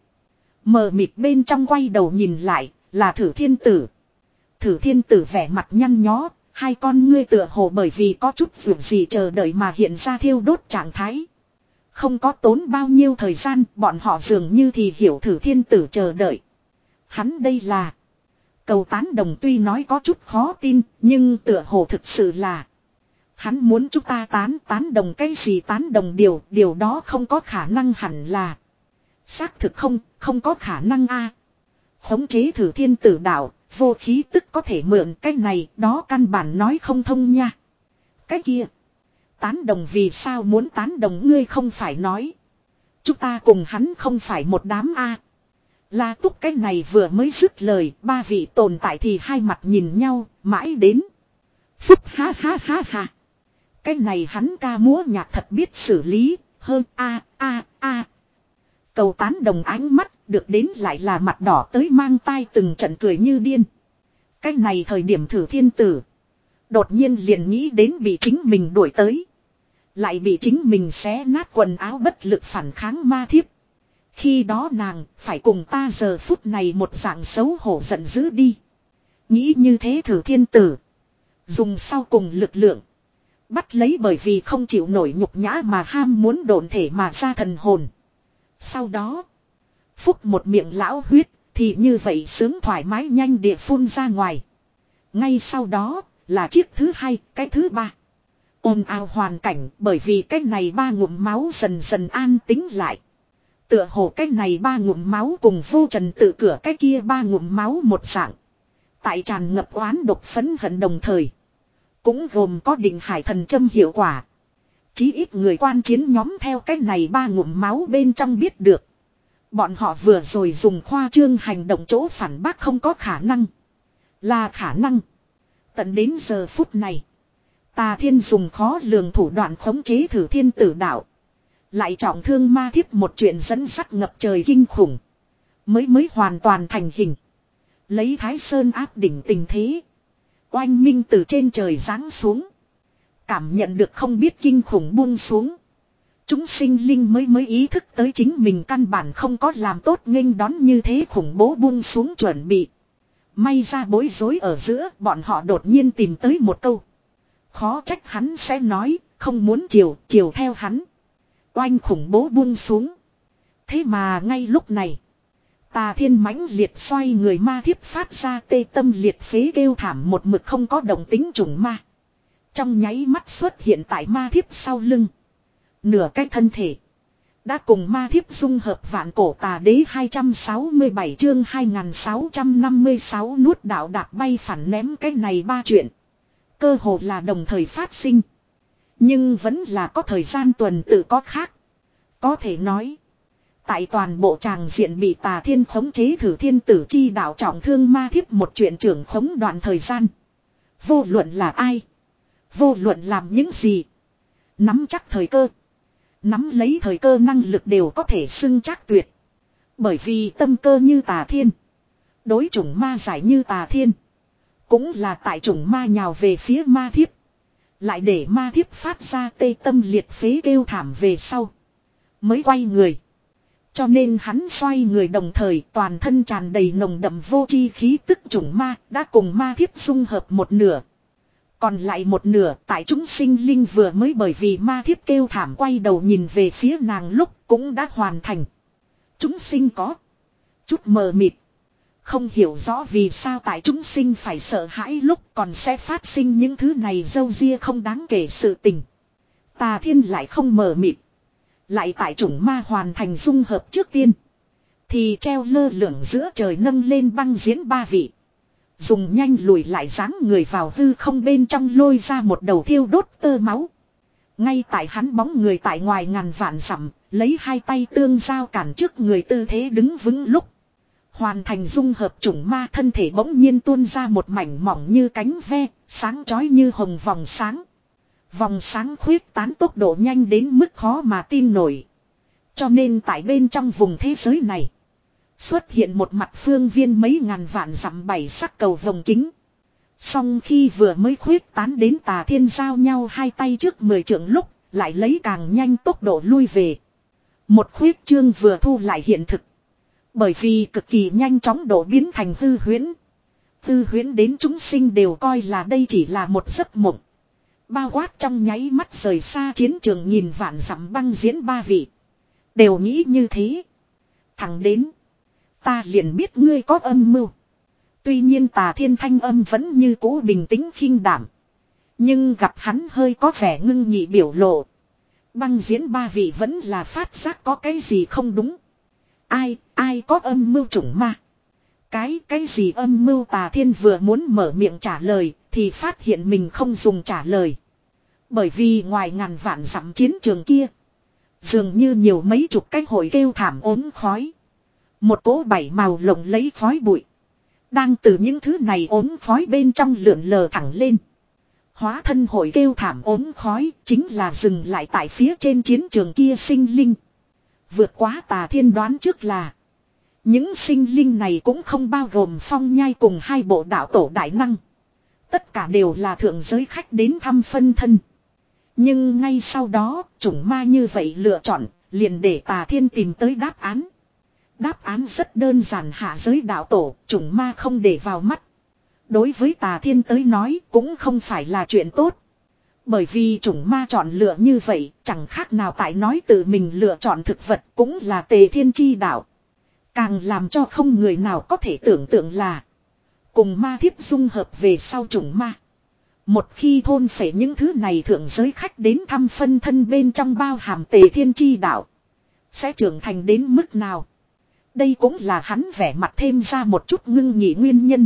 Mờ mịt bên trong quay đầu nhìn lại là Thử Thiên Tử. Thử Thiên Tử vẻ mặt nhăn nhó, hai con ngươi tựa hồ bởi vì có chút việc gì chờ đợi mà hiện ra thiêu đốt trạng thái. Không có tốn bao nhiêu thời gian bọn họ dường như thì hiểu Thử Thiên Tử chờ đợi. Hắn đây là cầu tán đồng tuy nói có chút khó tin nhưng tựa hồ thực sự là. Hắn muốn chúng ta tán tán đồng cái gì tán đồng điều, điều đó không có khả năng hẳn là. Xác thực không, không có khả năng a. Khống chế Thử Thiên Tử đạo, vô khí tức có thể mượn cái này, đó căn bản nói không thông nha. Cái kia, tán đồng vì sao muốn tán đồng ngươi không phải nói. Chúng ta cùng hắn không phải một đám a. La Túc cái này vừa mới dứt lời, ba vị tồn tại thì hai mặt nhìn nhau, mãi đến. Phúc ha ha ha ha. Cái này hắn ca múa nhạc thật biết xử lý, hơn a a a. Cầu tán đồng ánh mắt, được đến lại là mặt đỏ tới mang tai từng trận cười như điên. Cái này thời điểm Thử Thiên Tử. Đột nhiên liền nghĩ đến bị chính mình đuổi tới. Lại bị chính mình xé nát quần áo bất lực phản kháng ma thiếp. Khi đó nàng phải cùng ta giờ phút này một dạng xấu hổ giận dữ đi. Nghĩ như thế Thử Thiên Tử. Dùng sau cùng lực lượng. Bắt lấy bởi vì không chịu nổi nhục nhã mà ham muốn độn thể mà ra thần hồn. Sau đó. Phúc một miệng lão huyết. Thì như vậy sướng thoải mái nhanh địa phun ra ngoài. Ngay sau đó là chiếc thứ hai, cái thứ ba. Ồn ào hoàn cảnh bởi vì cái này ba ngụm máu dần dần an tính lại. Tựa hồ cái này ba ngụm máu cùng vô trần tự cửa cái kia ba ngụm máu một dạng. Tại tràn ngập oán độc phấn hận đồng thời. Cũng gồm có định hải thần châm hiệu quả. Chí ít người quan chiến nhóm theo cái này ba ngụm máu bên trong biết được. Bọn họ vừa rồi dùng khoa trương hành động chỗ phản bác không có khả năng. Là khả năng. Tận đến giờ phút này. Tà Thiên dùng khó lường thủ đoạn khống chế Thử Thiên Tử đạo. Lại trọng thương ma thiếp một chuyện dẫn sắt ngập trời kinh khủng. Mới mới hoàn toàn thành hình. Lấy Thái Sơn áp đỉnh tình thế. Oanh minh từ trên trời giáng xuống. Cảm nhận được không biết kinh khủng buông xuống. Chúng sinh linh mới mới ý thức tới chính mình căn bản không có làm tốt nghênh đón như thế khủng bố buông xuống chuẩn bị. May ra bối rối ở giữa bọn họ đột nhiên tìm tới một câu. Khó trách hắn sẽ nói, không muốn chiều, chiều theo hắn. Oanh khủng bố buông xuống. Thế mà ngay lúc này. Tà Thiên mãnh liệt xoay người ma thiếp phát ra tê tâm liệt phế kêu thảm một mực không có động tính trùng ma. Trong nháy mắt xuất hiện tại ma thiếp sau lưng. Nửa cái thân thể. Đã cùng ma thiếp dung hợp vạn cổ tà đế hai trăm sáu mươi bảy chương hai nghìn sáu trăm năm mươi sáu nuốt đạo đạp bay phản ném cái này ba chuyện. Cơ hồ là đồng thời phát sinh. Nhưng vẫn là có thời gian tuần tự có khác. Có thể nói. Tại toàn bộ tràng diện bị Tà Thiên khống chế Thử Thiên Tử chi đạo trọng thương ma thiếp một chuyện trưởng khống đoạn thời gian. Vô luận là ai. Vô luận làm những gì. Nắm chắc thời cơ. Nắm lấy thời cơ năng lực đều có thể xưng chắc tuyệt. Bởi vì tâm cơ như Tà Thiên. Đối chủng ma giải như Tà Thiên. Cũng là tại chủng ma nhào về phía ma thiếp. Lại để ma thiếp phát ra tê tâm liệt phế kêu thảm về sau. Mới quay người. Cho nên hắn xoay người đồng thời toàn thân tràn đầy nồng đậm vô chi khí tức chủng ma đã cùng ma thiếp dung hợp một nửa. Còn lại một nửa tại chúng sinh linh vừa mới bởi vì ma thiếp kêu thảm quay đầu nhìn về phía nàng lúc cũng đã hoàn thành. Chúng sinh có chút mờ mịt. Không hiểu rõ vì sao tại chúng sinh phải sợ hãi lúc còn sẽ phát sinh những thứ này dâu ria không đáng kể sự tình. Tà Thiên lại không mờ mịt. Lại tại chủng ma hoàn thành dung hợp trước tiên. Thì treo lơ lửng giữa trời nâng lên băng diễn ba vị. Dùng nhanh lùi lại dáng người vào hư không bên trong lôi ra một đầu thiêu đốt tơ máu. Ngay tại hắn bóng người tại ngoài ngàn vạn dặm, lấy hai tay tương giao cản trước người tư thế đứng vững lúc. Hoàn thành dung hợp chủng ma thân thể bỗng nhiên tuôn ra một mảnh mỏng như cánh ve, sáng chói như hồng vòng sáng. Vòng sáng khuyết tán tốc độ nhanh đến mức khó mà tin nổi. Cho nên tại bên trong vùng thế giới này. Xuất hiện một mặt phương viên mấy ngàn vạn dặm bảy sắc cầu vòng kính. Song khi vừa mới khuyết tán đến Tà Thiên giao nhau hai tay trước mười trượng lúc. Lại lấy càng nhanh tốc độ lui về. Một khuyết chương vừa thu lại hiện thực. Bởi vì cực kỳ nhanh chóng độ biến thành hư huyễn. Hư huyễn đến chúng sinh đều coi là đây chỉ là một giấc mộng. Bao quát trong nháy mắt rời xa chiến trường nhìn vạn dặm băng diễn ba vị. Đều nghĩ như thế. Thẳng đến. Ta liền biết ngươi có âm mưu. Tuy nhiên Tà Thiên thanh âm vẫn như cũ bình tĩnh khinh đảm. Nhưng gặp hắn hơi có vẻ ngưng nhị biểu lộ. Băng diễn ba vị vẫn là phát giác có cái gì không đúng. Ai, ai có âm mưu chủng ma? Cái, cái gì âm mưu Tà Thiên vừa muốn mở miệng trả lời, thì phát hiện mình không dùng trả lời. Bởi vì ngoài ngàn vạn dặm chiến trường kia, dường như nhiều mấy chục cái hội kêu thảm ốm khói. Một cỗ bảy màu lộng lấy khói bụi. Đang từ những thứ này ốm khói bên trong lượn lờ thẳng lên. Hóa thân hội kêu thảm ốm khói, chính là dừng lại tại phía trên chiến trường kia sinh linh. Vượt quá Tà Thiên đoán trước là những sinh linh này cũng không bao gồm Phong Nhai cùng hai bộ đạo tổ đại năng. Tất cả đều là thượng giới khách đến thăm phân thân. Nhưng ngay sau đó, chủng ma như vậy lựa chọn, liền để Tà Thiên tìm tới đáp án. Đáp án rất đơn giản, hạ giới đạo tổ, chủng ma không để vào mắt. Đối với Tà Thiên tới nói cũng không phải là chuyện tốt. Bởi vì chủng ma chọn lựa như vậy, chẳng khác nào tại nói tự mình lựa chọn thực vật cũng là Tề Thiên chi đạo. Càng làm cho không người nào có thể tưởng tượng là cùng ma thiếp dung hợp về sau chủng ma. Một khi thôn phệ những thứ này thượng giới khách đến thăm phân thân bên trong bao hàm Tề Thiên chi đạo, sẽ trưởng thành đến mức nào. Đây cũng là hắn vẻ mặt thêm ra một chút ngưng nhị nguyên nhân.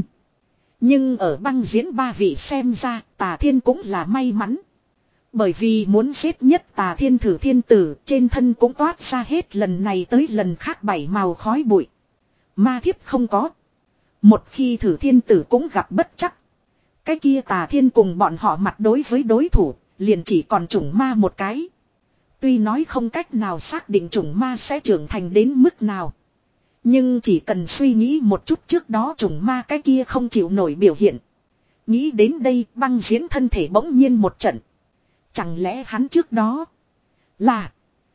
Nhưng ở băng diễn ba vị xem ra, Tà Thiên cũng là may mắn. Bởi vì muốn giết nhất Tà Thiên thử thiên tử, trên thân cũng toát ra hết lần này tới lần khác bảy màu khói bụi. Ma thiếp không có. Một khi thử thiên tử cũng gặp bất chắc. Cái kia Tà Thiên cùng bọn họ mặt đối với đối thủ, liền chỉ còn chủng ma một cái. Tuy nói không cách nào xác định chủng ma sẽ trưởng thành đến mức nào. Nhưng chỉ cần suy nghĩ một chút trước đó chủng ma cái kia không chịu nổi biểu hiện. Nghĩ đến đây băng diễn thân thể bỗng nhiên một trận. Chẳng lẽ hắn trước đó là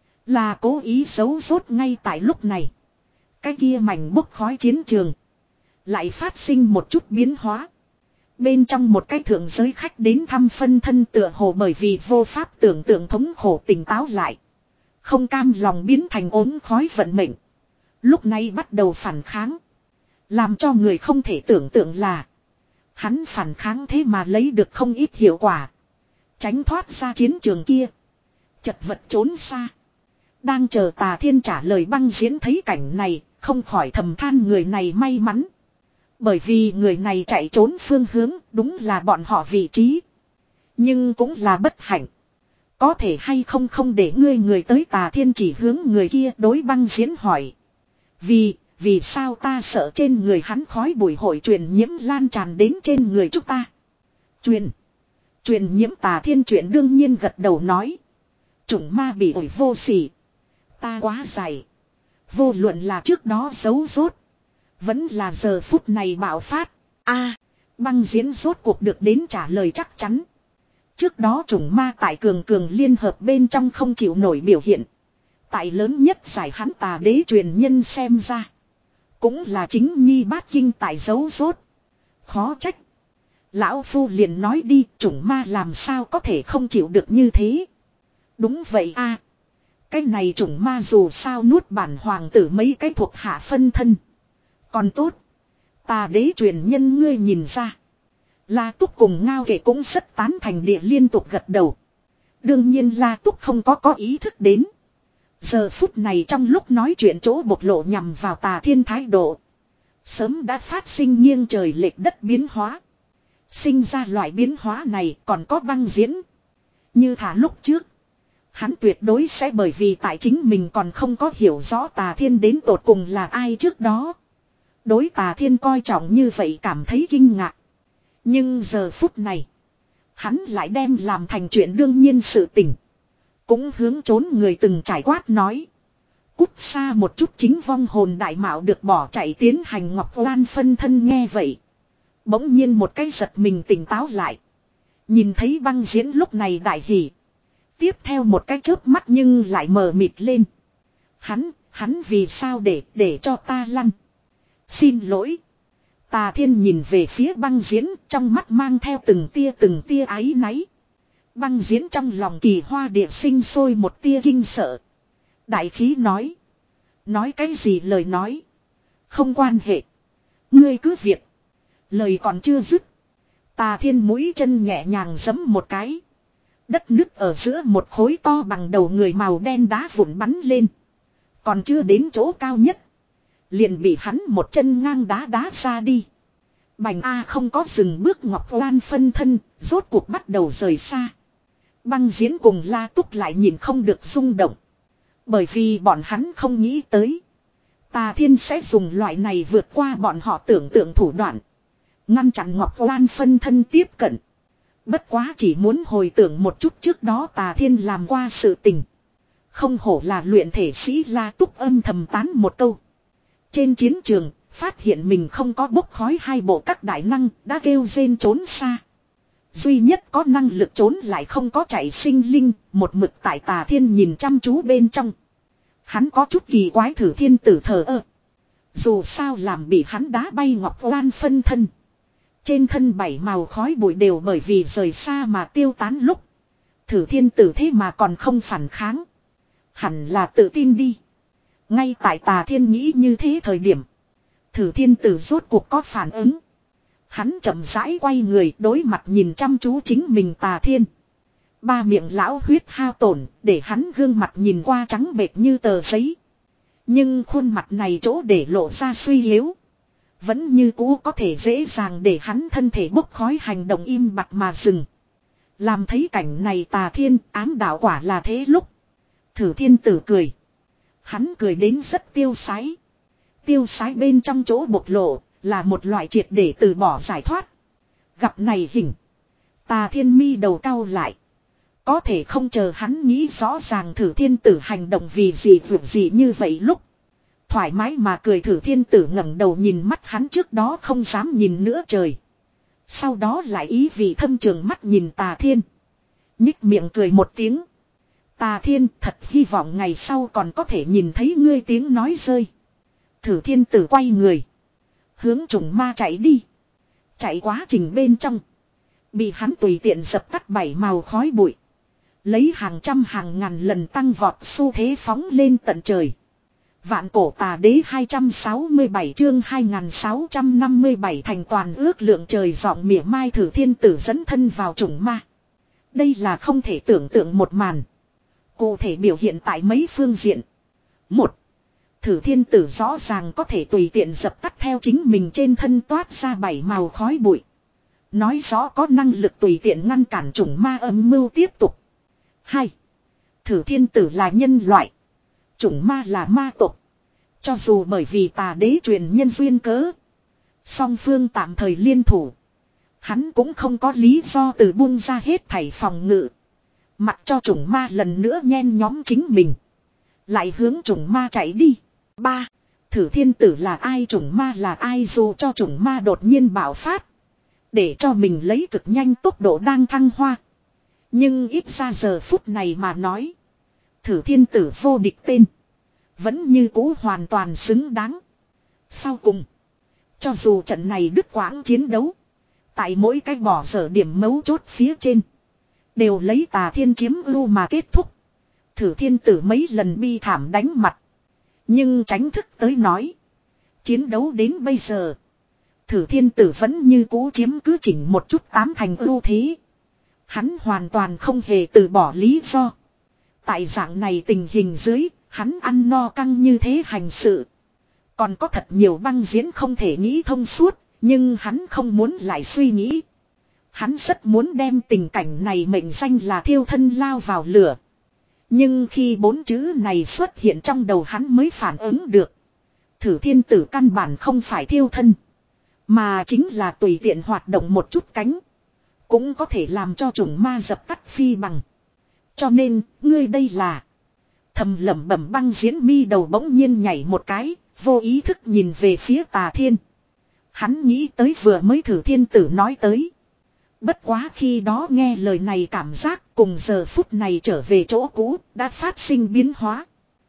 là cố ý giấu rốt ngay tại lúc này. Cái kia mảnh bốc khói chiến trường lại phát sinh một chút biến hóa. Bên trong một cái thượng giới khách đến thăm phân thân tựa hồ bởi vì vô pháp tưởng tượng thống khổ tỉnh táo lại. Không cam lòng biến thành ốm khói vận mệnh. Lúc này bắt đầu phản kháng. Làm cho người không thể tưởng tượng là hắn phản kháng thế mà lấy được không ít hiệu quả. Tránh thoát ra chiến trường kia. Chật vật trốn xa. Đang chờ Tà Thiên trả lời băng diễn thấy cảnh này, không khỏi thầm than người này may mắn. Bởi vì người này chạy trốn phương hướng đúng là bọn họ vị trí. Nhưng cũng là bất hạnh. Có thể hay không không để ngươi người tới Tà Thiên chỉ hướng người kia đối băng diễn hỏi. Vì, vì sao ta sợ trên người hắn khói bụi hội truyền nhiễm lan tràn đến trên người chúng ta. Truyền. Truyền nhiễm Tà Thiên chuyện đương nhiên gật đầu nói. Chủng ma bị ổi vô sỉ. Ta quá dày. Vô luận là trước đó giấu rốt. Vẫn là giờ phút này bạo phát. A, băng diễn rốt cuộc được đến trả lời chắc chắn. Trước đó chủng ma tại cường cường liên hợp bên trong không chịu nổi biểu hiện. Tại lớn nhất giải hắn Tà Đế truyền nhân xem ra. Cũng là chính nhi bát kinh tại giấu rốt. Khó trách. Lão Phu liền nói đi, chủng ma làm sao có thể không chịu được như thế. Đúng vậy a, cái này chủng ma dù sao nuốt bản hoàng tử mấy cái thuộc hạ phân thân. Còn tốt. Tà Đế truyền nhân ngươi nhìn ra. La Túc cùng Ngao Kệ cũng rất tán thành địa liên tục gật đầu. Đương nhiên La Túc không có có ý thức đến. Giờ phút này trong lúc nói chuyện chỗ bộc lộ nhằm vào Tà Thiên thái độ. Sớm đã phát sinh nghiêng trời lệch đất biến hóa. Sinh ra loại biến hóa này còn có băng diễn. Như thả lúc trước. Hắn tuyệt đối sẽ bởi vì tại chính mình còn không có hiểu rõ Tà Thiên đến tột cùng là ai trước đó. Đối Tà Thiên coi trọng như vậy cảm thấy kinh ngạc. Nhưng giờ phút này. Hắn lại đem làm thành chuyện đương nhiên sự tình. Cũng hướng trốn người từng trải quát nói. Cút xa một chút chính vong hồn đại mạo được bỏ chạy tiến hành Ngọc Lan phân thân nghe vậy. Bỗng nhiên một cái giật mình tỉnh táo lại. Nhìn thấy băng diễn lúc này đại hỉ. Tiếp theo một cái chớp mắt nhưng lại mờ mịt lên. Hắn, hắn vì sao để, để cho ta lăn. Xin lỗi. Tà Thiên nhìn về phía băng diễn trong mắt mang theo từng tia từng tia áy náy. Băng diễn trong lòng Kỳ Hoa Địa sinh sôi một tia kinh sợ. Đại khí nói. Nói cái gì lời nói. Không quan hệ. Ngươi cứ việc. Lời còn chưa dứt. Tà Thiên mũi chân nhẹ nhàng giẫm một cái. Đất nứt ở giữa một khối to bằng đầu người màu đen đá vụn bắn lên. Còn chưa đến chỗ cao nhất. Liền bị hắn một chân ngang đá đá ra đi. Bành A không có dừng bước Ngọc Lan phân thân. Rốt cuộc bắt đầu rời xa. Băng diễn cùng La Túc lại nhìn không được rung động. Bởi vì bọn hắn không nghĩ tới. Tà Thiên sẽ dùng loại này vượt qua bọn họ tưởng tượng thủ đoạn. Ngăn chặn Ngọc Lan phân thân tiếp cận. Bất quá chỉ muốn hồi tưởng một chút trước đó Tà Thiên làm qua sự tình. Không hổ là luyện thể sĩ La Túc âm thầm tán một câu. Trên chiến trường, phát hiện mình không có bốc khói hai bộ các đại năng đã kêu rên trốn xa. Duy nhất có năng lực trốn lại không có chạy sinh linh, một mực tại Tà Thiên nhìn chăm chú bên trong. Hắn có chút kỳ quái Thử Thiên Tử thờ ơ. Dù sao làm bị hắn đá bay Ngọc Oan phân thân. Trên thân bảy màu khói bụi đều bởi vì rời xa mà tiêu tán lúc. Thử Thiên Tử thế mà còn không phản kháng. Hẳn là tự tin đi. Ngay tại Tà Thiên nghĩ như thế thời điểm. Thử Thiên Tử rốt cuộc có phản ứng. Hắn chậm rãi quay người đối mặt nhìn chăm chú chính mình Tà Thiên. Ba miệng lão huyết hao tổn để hắn gương mặt nhìn qua trắng bệch như tờ giấy. Nhưng khuôn mặt này chỗ để lộ ra suy yếu. Vẫn như cũ có thể dễ dàng để hắn thân thể bốc khói hành động im bặt mà dừng. Làm thấy cảnh này Tà Thiên ám đạo quả là thế lúc. Thử Thiên Tử cười. Hắn cười đến rất tiêu sái. Tiêu sái bên trong chỗ bộc lộ là một loại triệt để từ bỏ giải thoát. Gặp này hình. Tà Thiên mi đầu cau lại. Có thể không chờ hắn nghĩ rõ ràng Thử Thiên Tử hành động vì gì vượt gì như vậy lúc. Thoải mái mà cười Thử Thiên Tử ngẩng đầu nhìn mắt hắn trước đó không dám nhìn nữa trời. Sau đó lại ý vị thâm trường mắt nhìn Tà Thiên. Nhích miệng cười một tiếng. Tà Thiên thật hy vọng ngày sau còn có thể nhìn thấy ngươi tiếng nói rơi. Thử Thiên Tử quay người. Hướng trùng ma chạy đi. Chạy quá trình bên trong. Bị hắn tùy tiện dập tắt bảy màu khói bụi. Lấy hàng trăm hàng ngàn lần tăng vọt xu thế phóng lên tận trời. Vạn cổ tà đế hai trăm sáu mươi bảy chương hai nghìn sáu trăm năm mươi bảy thành toàn ước lượng trời giọng mỉa mai Thử Thiên Tử dẫn thân vào trùng ma. Đây là không thể tưởng tượng một màn. Cụ thể biểu hiện tại mấy phương diện. Một. Thử Thiên Tử rõ ràng có thể tùy tiện dập tắt theo chính mình trên thân toát ra bảy màu khói bụi. Nói rõ có năng lực tùy tiện ngăn cản chủng ma âm mưu tiếp tục. Hai. Thử Thiên Tử là nhân loại. Chủng ma là ma tộc. Cho dù bởi vì Tà đế truyền nhân duyên cớ. Song phương tạm thời liên thủ. Hắn cũng không có lý do từ buông ra hết thảy phòng ngự. Mặc cho chủng ma lần nữa nhen nhóm chính mình. Lại hướng chủng ma chạy đi. Ba. Thử Thiên Tử là ai chủng ma là ai dù cho chủng ma đột nhiên bạo phát. Để cho mình lấy cực nhanh tốc độ đang thăng hoa. Nhưng ít ra giờ phút này mà nói. Thử Thiên Tử vô địch tên. Vẫn như cũ hoàn toàn xứng đáng. Sau cùng. Cho dù trận này đứt quãng chiến đấu. Tại mỗi cái bỏ dở điểm mấu chốt phía trên. Đều lấy Tà Thiên chiếm ưu mà kết thúc. Thử Thiên Tử mấy lần bi thảm đánh mặt. Nhưng tránh thức tới nói. Chiến đấu đến bây giờ. Thử Thiên Tử vẫn như cũ chiếm cứ chỉnh một chút tám thành ưu thế. Hắn hoàn toàn không hề từ bỏ lý do. Tại dạng này tình hình dưới. Hắn ăn no căng như thế hành sự. Còn có thật nhiều băng diễn không thể nghĩ thông suốt. Nhưng hắn không muốn lại suy nghĩ. Hắn rất muốn đem tình cảnh này mệnh danh là thiêu thân lao vào lửa. Nhưng khi bốn chữ này xuất hiện trong đầu hắn mới phản ứng được. Thử Thiên Tử căn bản không phải thiêu thân. Mà chính là tùy tiện hoạt động một chút cánh. Cũng có thể làm cho chủng ma dập tắt phi bằng. Cho nên, ngươi đây là... Thầm lẩm bẩm băng diễn mi đầu bỗng nhiên nhảy một cái, vô ý thức nhìn về phía Tà Thiên. Hắn nghĩ tới vừa mới Thử Thiên Tử nói tới. Bất quá khi đó nghe lời này cảm giác cùng giờ phút này trở về chỗ cũ đã phát sinh biến hóa.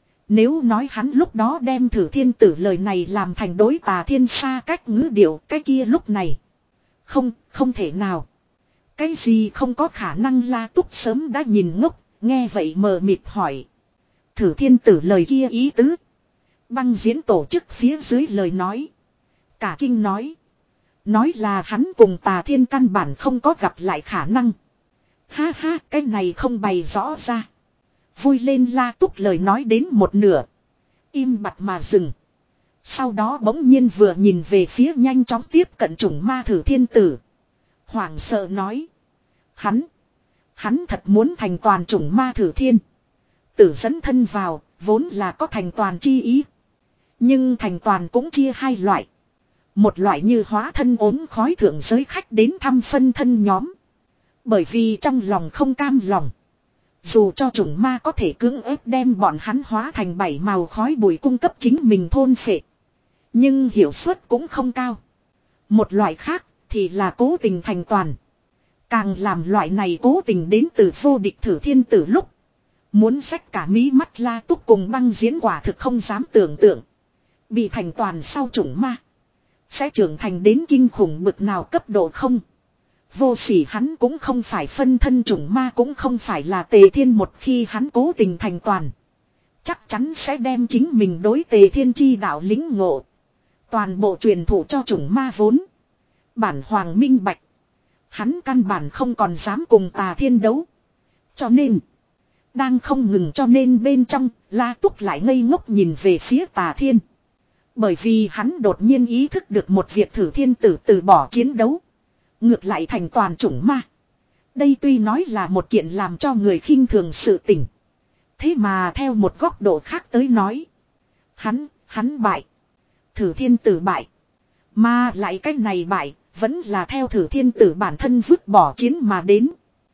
Nếu nói hắn lúc đó đem Thử Thiên Tử lời này làm thành đối Tà Thiên xa cách ngữ điệu cái kia lúc này. Không, không thể nào. Cái gì không có khả năng La Túc sớm đã nhìn ngốc, nghe vậy mờ mịt hỏi. Thử Thiên Tử lời kia ý tứ. Băng diễn tổ chức phía dưới lời nói. Cả kinh nói. Nói là hắn cùng Tà Thiên căn bản không có gặp lại khả năng. Ha ha, cái này không bày rõ ra. Vui lên La Túc lời nói đến một nửa. Im bặt mà dừng. Sau đó bỗng nhiên vừa nhìn về phía nhanh chóng tiếp cận chủng ma Thử Thiên Tử. Hoảng sợ nói. Hắn. Hắn thật muốn thành toàn chủng ma Thử Thiên. Tử dẫn thân vào, vốn là có thành toàn chi ý. Nhưng thành toàn cũng chia hai loại. Một loại như hóa thân ốm khói thượng giới khách đến thăm phân thân nhóm. Bởi vì trong lòng không cam lòng. Dù cho chủng ma có thể cưỡng ép đem bọn hắn hóa thành bảy màu khói bụi cung cấp chính mình thôn phệ. Nhưng hiệu suất cũng không cao. Một loại khác thì là cố tình thành toàn. Càng làm loại này cố tình đến từ vô địch thử thiên tử lúc. Muốn xách cả mí mắt La Túc cùng băng diễn quả thực không dám tưởng tượng. Bị thành toàn sau chủng ma. Sẽ trưởng thành đến kinh khủng bực nào cấp độ không. Vô sỉ hắn cũng không phải phân thân chủng ma cũng không phải là Tề Thiên, một khi hắn cố tình thành toàn. Chắc chắn sẽ đem chính mình đối Tề Thiên chi đạo lĩnh ngộ. Toàn bộ truyền thụ cho chủng ma vốn. Bản hoàng minh bạch. Hắn căn bản không còn dám cùng Tà Thiên đấu. Cho nên. Đang không ngừng cho nên bên trong. La Túc lại ngây ngốc nhìn về phía Tà Thiên. Bởi vì hắn đột nhiên ý thức được một việc thử thiên tử từ bỏ chiến đấu. Ngược lại thành toàn chủng ma. Đây tuy nói là một kiện làm cho người khinh thường sự tình. Thế mà theo một góc độ khác tới nói. Hắn, hắn bại. Thử thiên tử bại. Mà lại cách này bại, vẫn là theo thử thiên tử bản thân vứt bỏ chiến mà đến.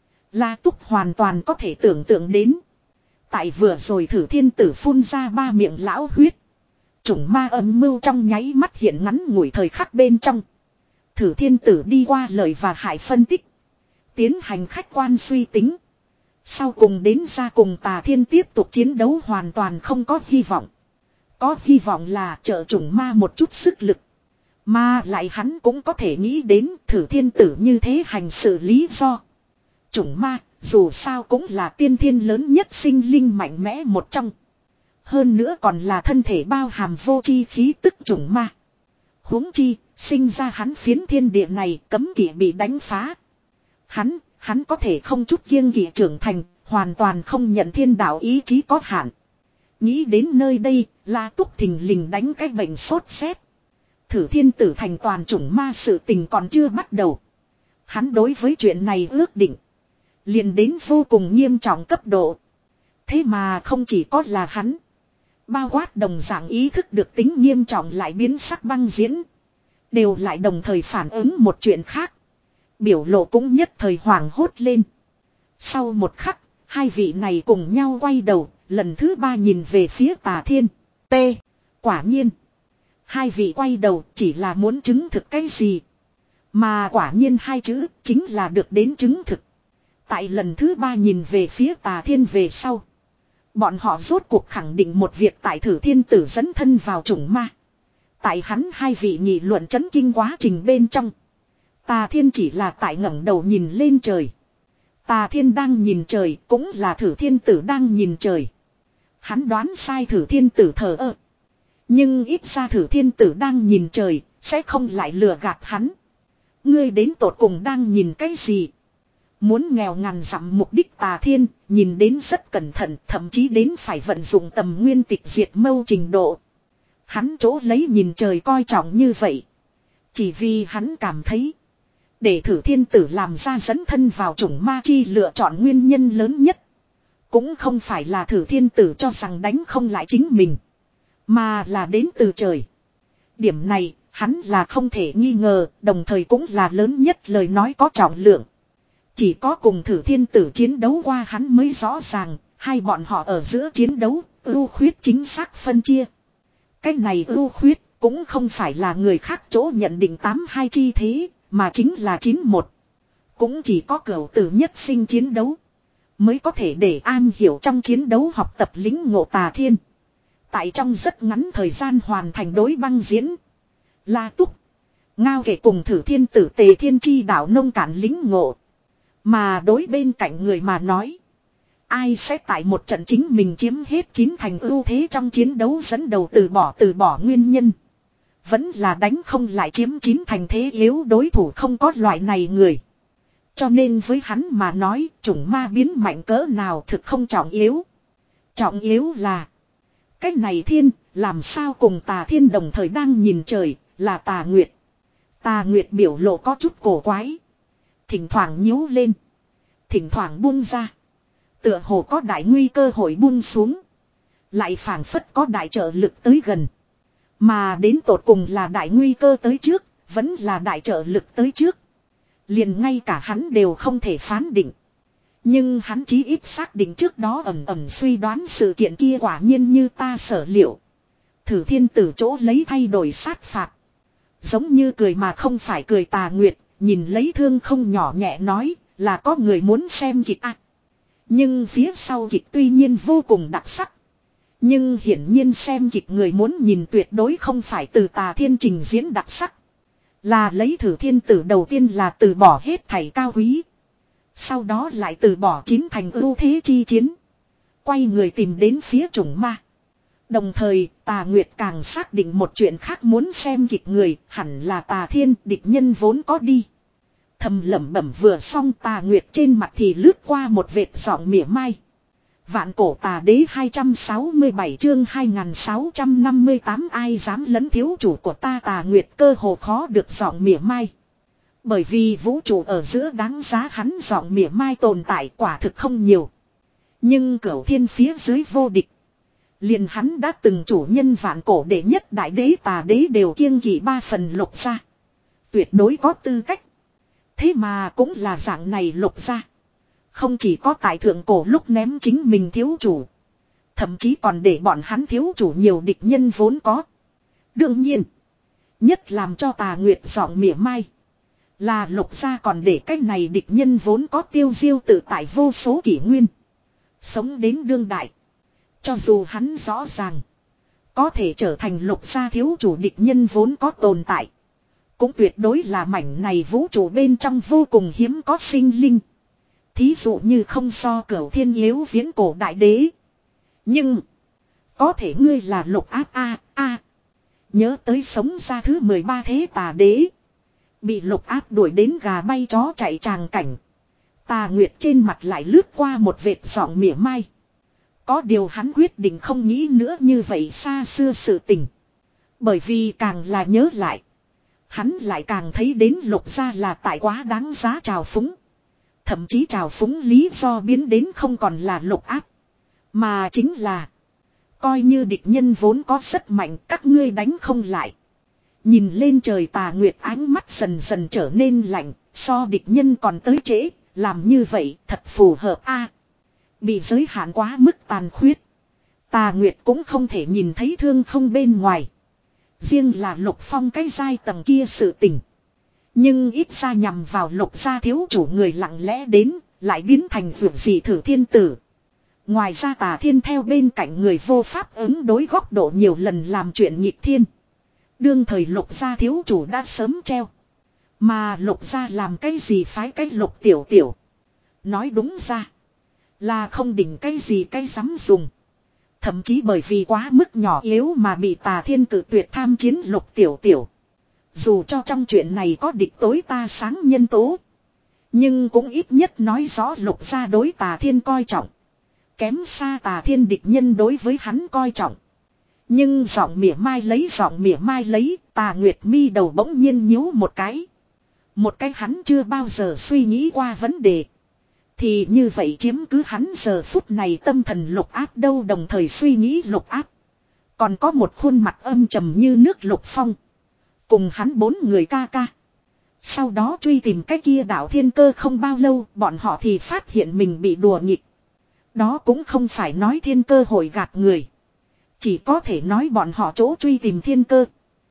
La Túc hoàn toàn có thể tưởng tượng đến. Tại vừa rồi thử thiên tử phun ra ba miệng lão huyết. Chủng ma âm mưu trong nháy mắt hiện ngắn ngủi thời khắc bên trong. Thử thiên tử đi qua lời và hại phân tích. Tiến hành khách quan suy tính. Sau cùng đến ra cùng Tà Thiên tiếp tục chiến đấu hoàn toàn không có hy vọng. Có hy vọng là trợ chủng ma một chút sức lực. Mà lại hắn cũng có thể nghĩ đến thử thiên tử như thế hành sự lý do. Chủng ma dù sao cũng là tiên thiên lớn nhất sinh linh mạnh mẽ một trong. Hơn nữa còn là thân thể bao hàm vô chi khí tức chủng ma. Huống chi, sinh ra hắn phiến thiên địa này cấm kỵ bị đánh phá. Hắn, hắn có thể không chút kiêng kỵ trưởng thành, hoàn toàn không nhận thiên đạo ý chí có hạn. Nghĩ đến nơi đây, La Túc thình lình đánh cái bệnh sốt rét. Thử thiên tử thành toàn chủng ma sự tình còn chưa bắt đầu. Hắn đối với chuyện này ước định. Liền đến vô cùng nghiêm trọng cấp độ. Thế mà không chỉ có là hắn. Bao quát đồng dạng ý thức được tính nghiêm trọng lại biến sắc băng diễn. Đều lại đồng thời phản ứng một chuyện khác. Biểu lộ cũng nhất thời hoảng hốt lên. Sau một khắc, hai vị này cùng nhau quay đầu, lần thứ ba nhìn về phía Tà Thiên. T. Quả nhiên. Hai vị quay đầu chỉ là muốn chứng thực cái gì. Mà quả nhiên hai chữ chính là được đến chứng thực. Tại lần thứ ba nhìn về phía Tà Thiên về sau. Bọn họ rốt cuộc khẳng định một việc tại thử thiên tử dẫn thân vào chủng ma. Tại hắn hai vị nghị luận chấn kinh quá trình bên trong. Tà Thiên chỉ là tại ngẩng đầu nhìn lên trời. Tà Thiên đang nhìn trời cũng là thử thiên tử đang nhìn trời. Hắn đoán sai thử thiên tử thờ ơ. Nhưng ít ra thử thiên tử đang nhìn trời sẽ không lại lừa gạt hắn. Ngươi đến tột cùng đang nhìn cái gì? Muốn nghèo ngàn dặm mục đích Tà Thiên nhìn đến rất cẩn thận, thậm chí đến phải vận dụng tầm nguyên tịch diệt mâu trình độ. Hắn chỗ lấy nhìn trời coi trọng như vậy. Chỉ vì hắn cảm thấy. Để thử thiên tử làm ra dẫn thân vào chủng ma chi lựa chọn nguyên nhân lớn nhất. Cũng không phải là thử thiên tử cho rằng đánh không lại chính mình. Mà là đến từ trời. Điểm này hắn là không thể nghi ngờ, đồng thời cũng là lớn nhất lời nói có trọng lượng. Chỉ có cùng thử thiên tử chiến đấu qua hắn mới rõ ràng, hai bọn họ ở giữa chiến đấu, ưu khuyết chính xác phân chia. Cái này ưu khuyết cũng không phải là người khác chỗ nhận định tám hai chi thế, mà chính là chín một. Cũng chỉ có cửu tử nhất sinh chiến đấu, mới có thể để an hiểu trong chiến đấu học tập lính ngộ Tà Thiên. Tại trong rất ngắn thời gian hoàn thành đối băng diễn. La Túc, Ngao kể cùng thử thiên tử Tề Thiên chi đạo nông cạn lính ngộ. Mà đối bên cạnh người mà nói. Ai sẽ tại một trận chính mình chiếm hết chín thành ưu thế trong chiến đấu dẫn đầu từ bỏ từ bỏ nguyên nhân. Vẫn là đánh không lại chiếm chín thành thế yếu đối thủ không có loại này người. Cho nên với hắn mà nói chủng ma biến mạnh cỡ nào thực không trọng yếu. Trọng yếu là. Cái này thiên làm sao cùng Tà Thiên đồng thời đang nhìn trời là Tà Nguyệt. Tà Nguyệt biểu lộ có chút cổ quái. Thỉnh thoảng nhíu lên. Thỉnh thoảng buông ra. Tựa hồ có đại nguy cơ hội buông xuống. Lại phảng phất có đại trợ lực tới gần. Mà đến tột cùng là đại nguy cơ tới trước. Vẫn là đại trợ lực tới trước. Liền ngay cả hắn đều không thể phán định. Nhưng hắn chí ít xác định trước đó ẩm ẩm suy đoán sự kiện kia quả nhiên như ta sở liệu. Thử thiên tử chỗ lấy thay đổi sát phạt. Giống như cười mà không phải cười Tà Nguyệt. Nhìn lấy thương không nhỏ nhẹ nói, là có người muốn xem kịch à. Nhưng phía sau kịch tuy nhiên vô cùng đặc sắc. Nhưng hiển nhiên xem kịch người muốn nhìn tuyệt đối không phải từ Tà Thiên trình diễn đặc sắc. Là lấy thử thiên tử đầu tiên là từ bỏ hết thảy cao quý. Sau đó lại từ bỏ chín thành ưu thế chi chiến. Quay người tìm đến phía chủng ma. Đồng thời Tà Nguyệt càng xác định một chuyện khác, muốn xem kịch người hẳn là Tà Thiên, địch nhân vốn có đi. Thầm lẩm bẩm vừa xong, Tà Nguyệt trên mặt thì lướt qua một vệt giọng mỉa mai. Vạn cổ tà đế hai trăm sáu mươi bảy chương hai nghìn sáu trăm năm mươi tám, ai dám lấn thiếu chủ của ta. Tà Nguyệt cơ hồ khó được giọng mỉa mai. Bởi vì vũ trụ ở giữa đáng giá hắn giọng mỉa mai tồn tại quả thực không nhiều. Nhưng cửu thiên phía dưới vô địch. Liền hắn đã từng chủ nhân vạn cổ đệ nhất đại đế Tà đế đều kiêng kỵ ba phần Lục gia. Tuyệt đối có tư cách. Thế mà cũng là dạng này Lục gia. Không chỉ có tại thượng cổ lúc ném chính mình thiếu chủ. Thậm chí còn để bọn hắn thiếu chủ nhiều địch nhân vốn có. Đương nhiên. Nhất làm cho Tà Nguyệt giọng mỉa mai. Là Lục gia còn để cái này địch nhân vốn có tiêu diêu tự tại vô số kỷ nguyên. Sống đến đương đại. Cho dù hắn rõ ràng. Có thể trở thành Lục gia thiếu chủ địch nhân vốn có tồn tại. Cũng tuyệt đối là mảnh này vũ trụ bên trong vô cùng hiếm có sinh linh. Thí dụ như không so cửu thiên yếu viễn cổ đại đế. Nhưng. Có thể ngươi là Lục áp a a. Nhớ tới sống ra thứ mười ba thế Tà đế. Bị Lục áp đuổi đến gà bay chó chạy tràng cảnh. Tà Nguyệt trên mặt lại lướt qua một vệt giọng mỉa mai. Có điều hắn quyết định không nghĩ nữa như vậy xa xưa sự tình. Bởi vì càng là nhớ lại. Hắn lại càng thấy đến Lục gia là tại quá đáng giá trào phúng. Thậm chí trào phúng lý do biến đến không còn là Lục áp. Mà chính là. Coi như địch nhân vốn có rất mạnh, các ngươi đánh không lại. Nhìn lên trời Tà Nguyệt ánh mắt dần dần trở nên lạnh. So địch nhân còn tới trễ. Làm như vậy thật phù hợp a. Bị giới hạn quá mức tàn khuyết. Tà Nguyệt cũng không thể nhìn thấy thương không bên ngoài. Riêng là Lục Phong cái giai tầng kia sự tình. Nhưng ít ra nhằm vào Lục gia thiếu chủ người lặng lẽ đến. Lại biến thành vượt dị thử thiên tử. Ngoài ra Tà Thiên theo bên cạnh người vô pháp ứng đối góc độ nhiều lần làm chuyện nghịch thiên. Đương thời Lục gia thiếu chủ đã sớm treo. Mà Lục gia làm cái gì phái cái Lục tiểu tiểu. Nói đúng ra. Là không đỉnh cái gì cái dám dùng. Thậm chí bởi vì quá mức nhỏ yếu mà bị Tà Thiên cự tuyệt tham chiến Lục tiểu tiểu. Dù cho trong chuyện này có địch tối ta sáng nhân tố. Nhưng cũng ít nhất nói rõ Lục gia đối Tà Thiên coi trọng. Kém xa Tà Thiên địch nhân đối với hắn coi trọng. Nhưng giọng mỉa mai lấy giọng mỉa mai lấy, Tà Nguyệt mi đầu bỗng nhiên nhíu một cái. Một cái hắn chưa bao giờ suy nghĩ qua vấn đề. Thì như vậy chiếm cứ hắn giờ phút này tâm thần Lục áp đâu, đồng thời suy nghĩ Lục áp. Còn có một khuôn mặt âm trầm như nước Lục Phong. Cùng hắn bốn người ca ca. Sau đó truy tìm cái kia đạo thiên cơ không bao lâu bọn họ thì phát hiện mình bị đùa nghịch. Đó cũng không phải nói thiên cơ hội gạt người. Chỉ có thể nói bọn họ chỗ truy tìm thiên cơ.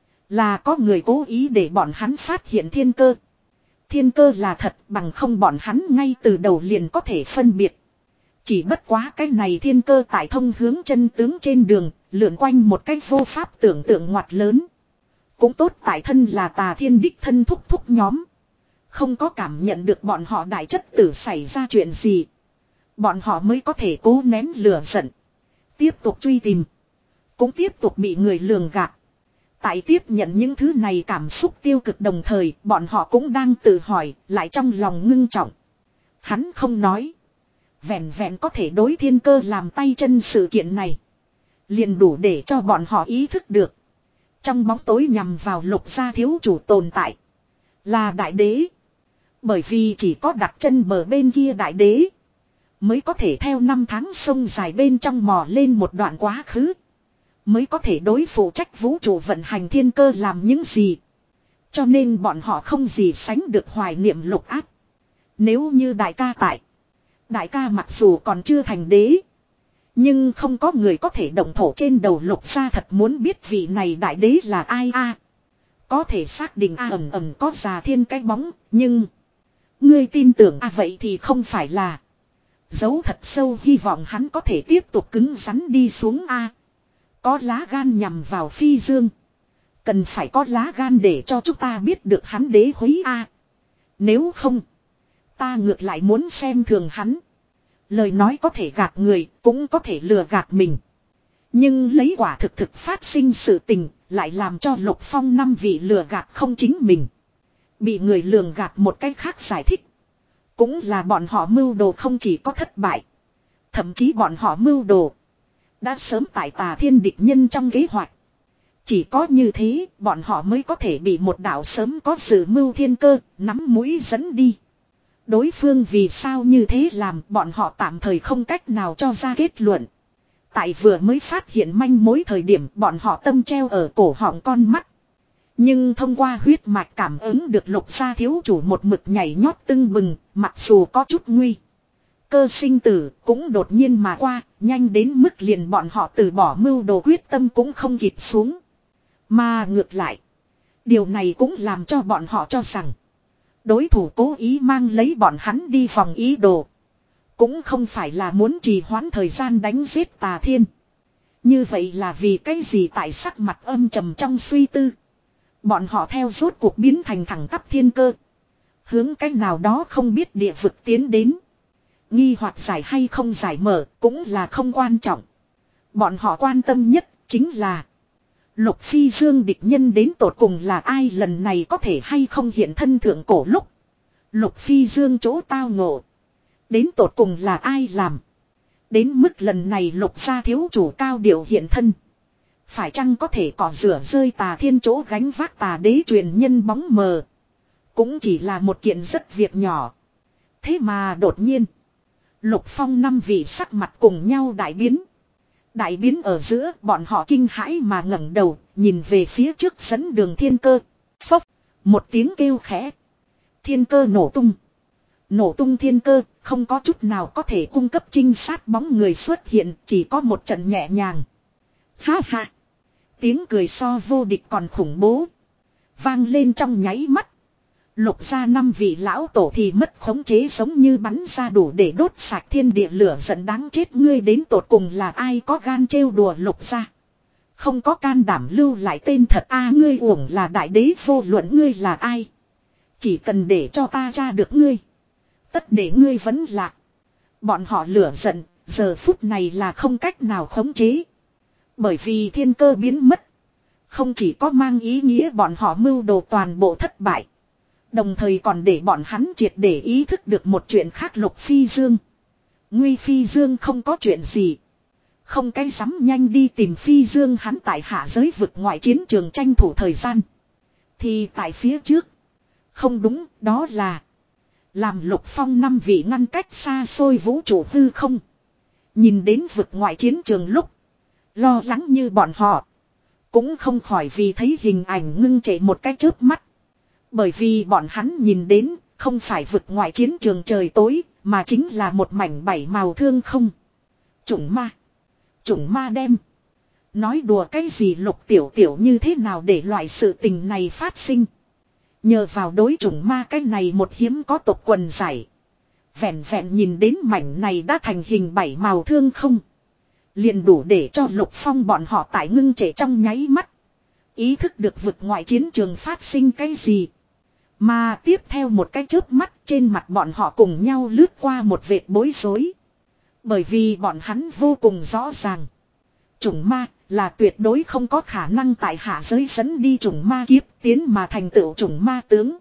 Là có người cố ý để bọn hắn phát hiện thiên cơ. Thiên cơ là thật bằng không bọn hắn ngay từ đầu liền có thể phân biệt. Chỉ bất quá cái này thiên cơ tại thông hướng chân tướng trên đường, lượn quanh một cái vô pháp tưởng tượng ngoặt lớn. Cũng tốt tại thân là Tà Thiên đích thân thúc thúc nhóm. Không có cảm nhận được bọn họ đại chất tử xảy ra chuyện gì. Bọn họ mới có thể cố nén lửa giận. Tiếp tục truy tìm. Cũng tiếp tục bị người lường gạt. Tại tiếp nhận những thứ này cảm xúc tiêu cực đồng thời bọn họ cũng đang tự hỏi lại trong lòng ngưng trọng. Hắn không nói. Vẹn vẹn có thể đối thiên cơ làm tay chân sự kiện này. Liền đủ để cho bọn họ ý thức được. Trong bóng tối nhằm vào Lục gia thiếu chủ tồn tại. Là đại đế. Bởi vì chỉ có đặt chân bờ bên kia đại đế. Mới có thể theo năm tháng sông dài bên trong mò lên một đoạn quá khứ. Mới có thể đối phụ trách vũ trụ vận hành thiên cơ làm những gì. Cho nên bọn họ không gì sánh được hoài niệm Lục áp. Nếu như đại ca tại. Đại ca mặc dù còn chưa thành đế. Nhưng không có người có thể động thổ trên đầu Lục gia, thật muốn biết vị này đại đế là ai a. Có thể xác định a ầm ầm có già thiên cái bóng. Nhưng. Ngươi tin tưởng à vậy thì không phải là. Giấu thật sâu hy vọng hắn có thể tiếp tục cứng rắn đi xuống a. Có lá gan nhằm vào Phi Dương. Cần phải có lá gan để cho chúng ta biết được hắn đế húy a. Nếu không, ta ngược lại muốn xem thường hắn. Lời nói có thể gạt người, cũng có thể lừa gạt mình. Nhưng lấy quả thực thực phát sinh sự tình, lại làm cho Lục Phong năm vị lừa gạt không chính mình. Bị người lường gạt một cách khác giải thích. Cũng là bọn họ mưu đồ không chỉ có thất bại. Thậm chí bọn họ mưu đồ đã sớm tại Tà Thiên địch nhân trong kế hoạch. Chỉ có như thế, bọn họ mới có thể bị một đạo sớm có sự mưu thiên cơ, nắm mũi dẫn đi. Đối phương vì sao như thế làm, bọn họ tạm thời không cách nào cho ra kết luận. Tại vừa mới phát hiện manh mối thời điểm bọn họ tâm treo ở cổ họng con mắt. Nhưng thông qua huyết mạch cảm ứng được Lục gia thiếu chủ một mực nhảy nhót tưng bừng, mặc dù có chút nguy cơ sinh tử cũng đột nhiên mà qua, nhanh đến mức liền bọn họ từ bỏ mưu đồ quyết tâm cũng không kịp xuống. Mà ngược lại, điều này cũng làm cho bọn họ cho rằng đối thủ cố ý mang lấy bọn hắn đi vòng ý đồ. Cũng không phải là muốn trì hoãn thời gian đánh giết Tà Thiên. Như vậy là vì cái gì tại sắc mặt âm trầm trong suy tư. Bọn họ theo rốt cuộc biến thành thẳng tắp thiên cơ. Hướng cách nào đó không biết địa vực tiến đến. Nghi hoặc giải hay không giải mở cũng là không quan trọng. Bọn họ quan tâm nhất chính là Lục Phi Dương địch nhân đến tột cùng là ai, lần này có thể hay không hiện thân thượng cổ lúc. Lục Phi Dương chỗ tao ngộ. Đến tột cùng là ai làm. Đến mức lần này Lục gia thiếu chủ cao điệu hiện thân. Phải chăng có thể cỏ rửa rơi Tà Thiên chỗ gánh vác Tà Đế truyền nhân bóng mờ. Cũng chỉ là một kiện rất việc nhỏ. Thế mà đột nhiên Lục Phong năm vị sắc mặt cùng nhau đại biến. Đại biến ở giữa bọn họ kinh hãi mà ngẩng đầu, nhìn về phía trước dẫn đường thiên cơ. Phốc, một tiếng kêu khẽ. Thiên cơ nổ tung. Nổ tung thiên cơ, không có chút nào có thể cung cấp trinh sát bóng người xuất hiện, chỉ có một trận nhẹ nhàng. Ha ha. Tiếng cười so vô địch còn khủng bố. Vang lên trong nháy mắt. Lục gia năm vị lão tổ thì mất khống chế giống như bắn ra đủ để đốt sạch thiên địa lửa giận đáng chết, ngươi đến tột cùng là ai có gan trêu đùa Lục gia. Không có can đảm lưu lại tên thật a, ngươi uổng là đại đế, vô luận ngươi là ai. Chỉ cần để cho ta tra được ngươi. Tất để ngươi vẫn lạc. Bọn họ lửa giận, giờ phút này là không cách nào khống chế. Bởi vì thiên cơ biến mất. Không chỉ có mang ý nghĩa bọn họ mưu đồ toàn bộ thất bại. Đồng thời còn để bọn hắn triệt để ý thức được một chuyện khác. Lục Phi Dương. Nguy Phi Dương không có chuyện gì. Không cái dám nhanh đi tìm Phi Dương, hắn tại hạ giới vực ngoại chiến trường tranh thủ thời gian. Thì tại phía trước. Không đúng, đó là làm Lục Phong năm vị ngăn cách xa xôi vũ trụ hư không. Nhìn đến vực ngoại chiến trường lúc lo lắng như bọn họ. Cũng không khỏi vì thấy hình ảnh ngưng trệ một cái chớp mắt. Bởi vì bọn hắn nhìn đến không phải vực ngoại chiến trường trời tối, mà chính là một mảnh bảy màu thương không. Chủng ma. Chủng ma đem. Nói đùa cái gì Lục tiểu tiểu như thế nào để loại sự tình này phát sinh. Nhờ vào đối chủng ma cái này một hiếm có tộc quần giải. Vẹn vẹn nhìn đến mảnh này đã thành hình bảy màu thương không. Liền đủ để cho Lục Phong bọn họ tại ngưng trệ trong nháy mắt. Ý thức được vực ngoại chiến trường phát sinh cái gì. Mà tiếp theo một cái chớp mắt, trên mặt bọn họ cùng nhau lướt qua một vệt bối rối. Bởi vì bọn hắn vô cùng rõ ràng. Chủng ma là tuyệt đối không có khả năng tại hạ giới dẫn đi chủng ma kiếp tiến mà thành tựu chủng ma tướng.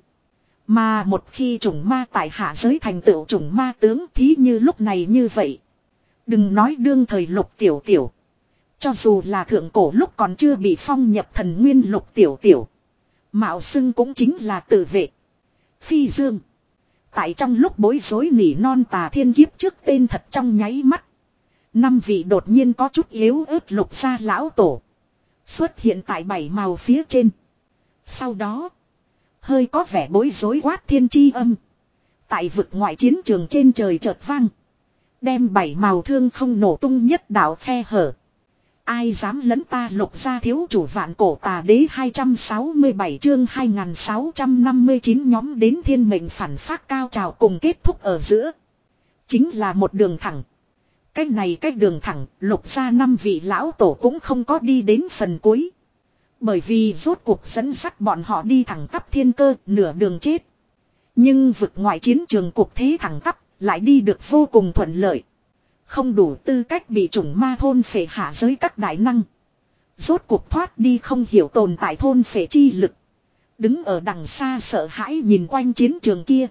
Mà một khi chủng ma tại hạ giới thành tựu chủng ma tướng, thí như lúc này như vậy. Đừng nói đương thời Lục tiểu tiểu. Cho dù là thượng cổ lúc còn chưa bị phong nhập thần nguyên Lục tiểu tiểu. Mạo xưng cũng chính là tự vệ. Phi Dương. Tại trong lúc bối rối nỉ non Tà Thiên kiếp trước tên thật trong nháy mắt. Năm vị đột nhiên có chút yếu ớt Lục gia lão tổ. Xuất hiện tại bảy màu phía trên. Sau đó. Hơi có vẻ bối rối quát thiên chi âm. Tại vực ngoại chiến trường trên trời chợt vang. Đem bảy màu thương không nổ tung nhất đạo khe hở. Ai dám lấn ta Lục gia thiếu chủ vạn cổ tà đế hai trăm sáu mươi bảy chương hai nghìn sáu trăm năm mươi chín nhóm đến thiên mệnh phản phát cao trào cùng kết thúc ở giữa. Chính là một đường thẳng. Cách này cách đường thẳng, Lục gia năm vị lão tổ cũng không có đi đến phần cuối. Bởi vì rốt cuộc dẫn dắt bọn họ đi thẳng tắp thiên cơ, nửa đường chết. Nhưng vực ngoại chiến trường cuộc thế thẳng tắp, lại đi được vô cùng thuận lợi. Không đủ tư cách bị chủng ma thôn phệ hạ giới các đại năng. Rốt cuộc thoát đi không hiểu tồn tại thôn phệ chi lực. Đứng ở đằng xa sợ hãi nhìn quanh chiến trường kia.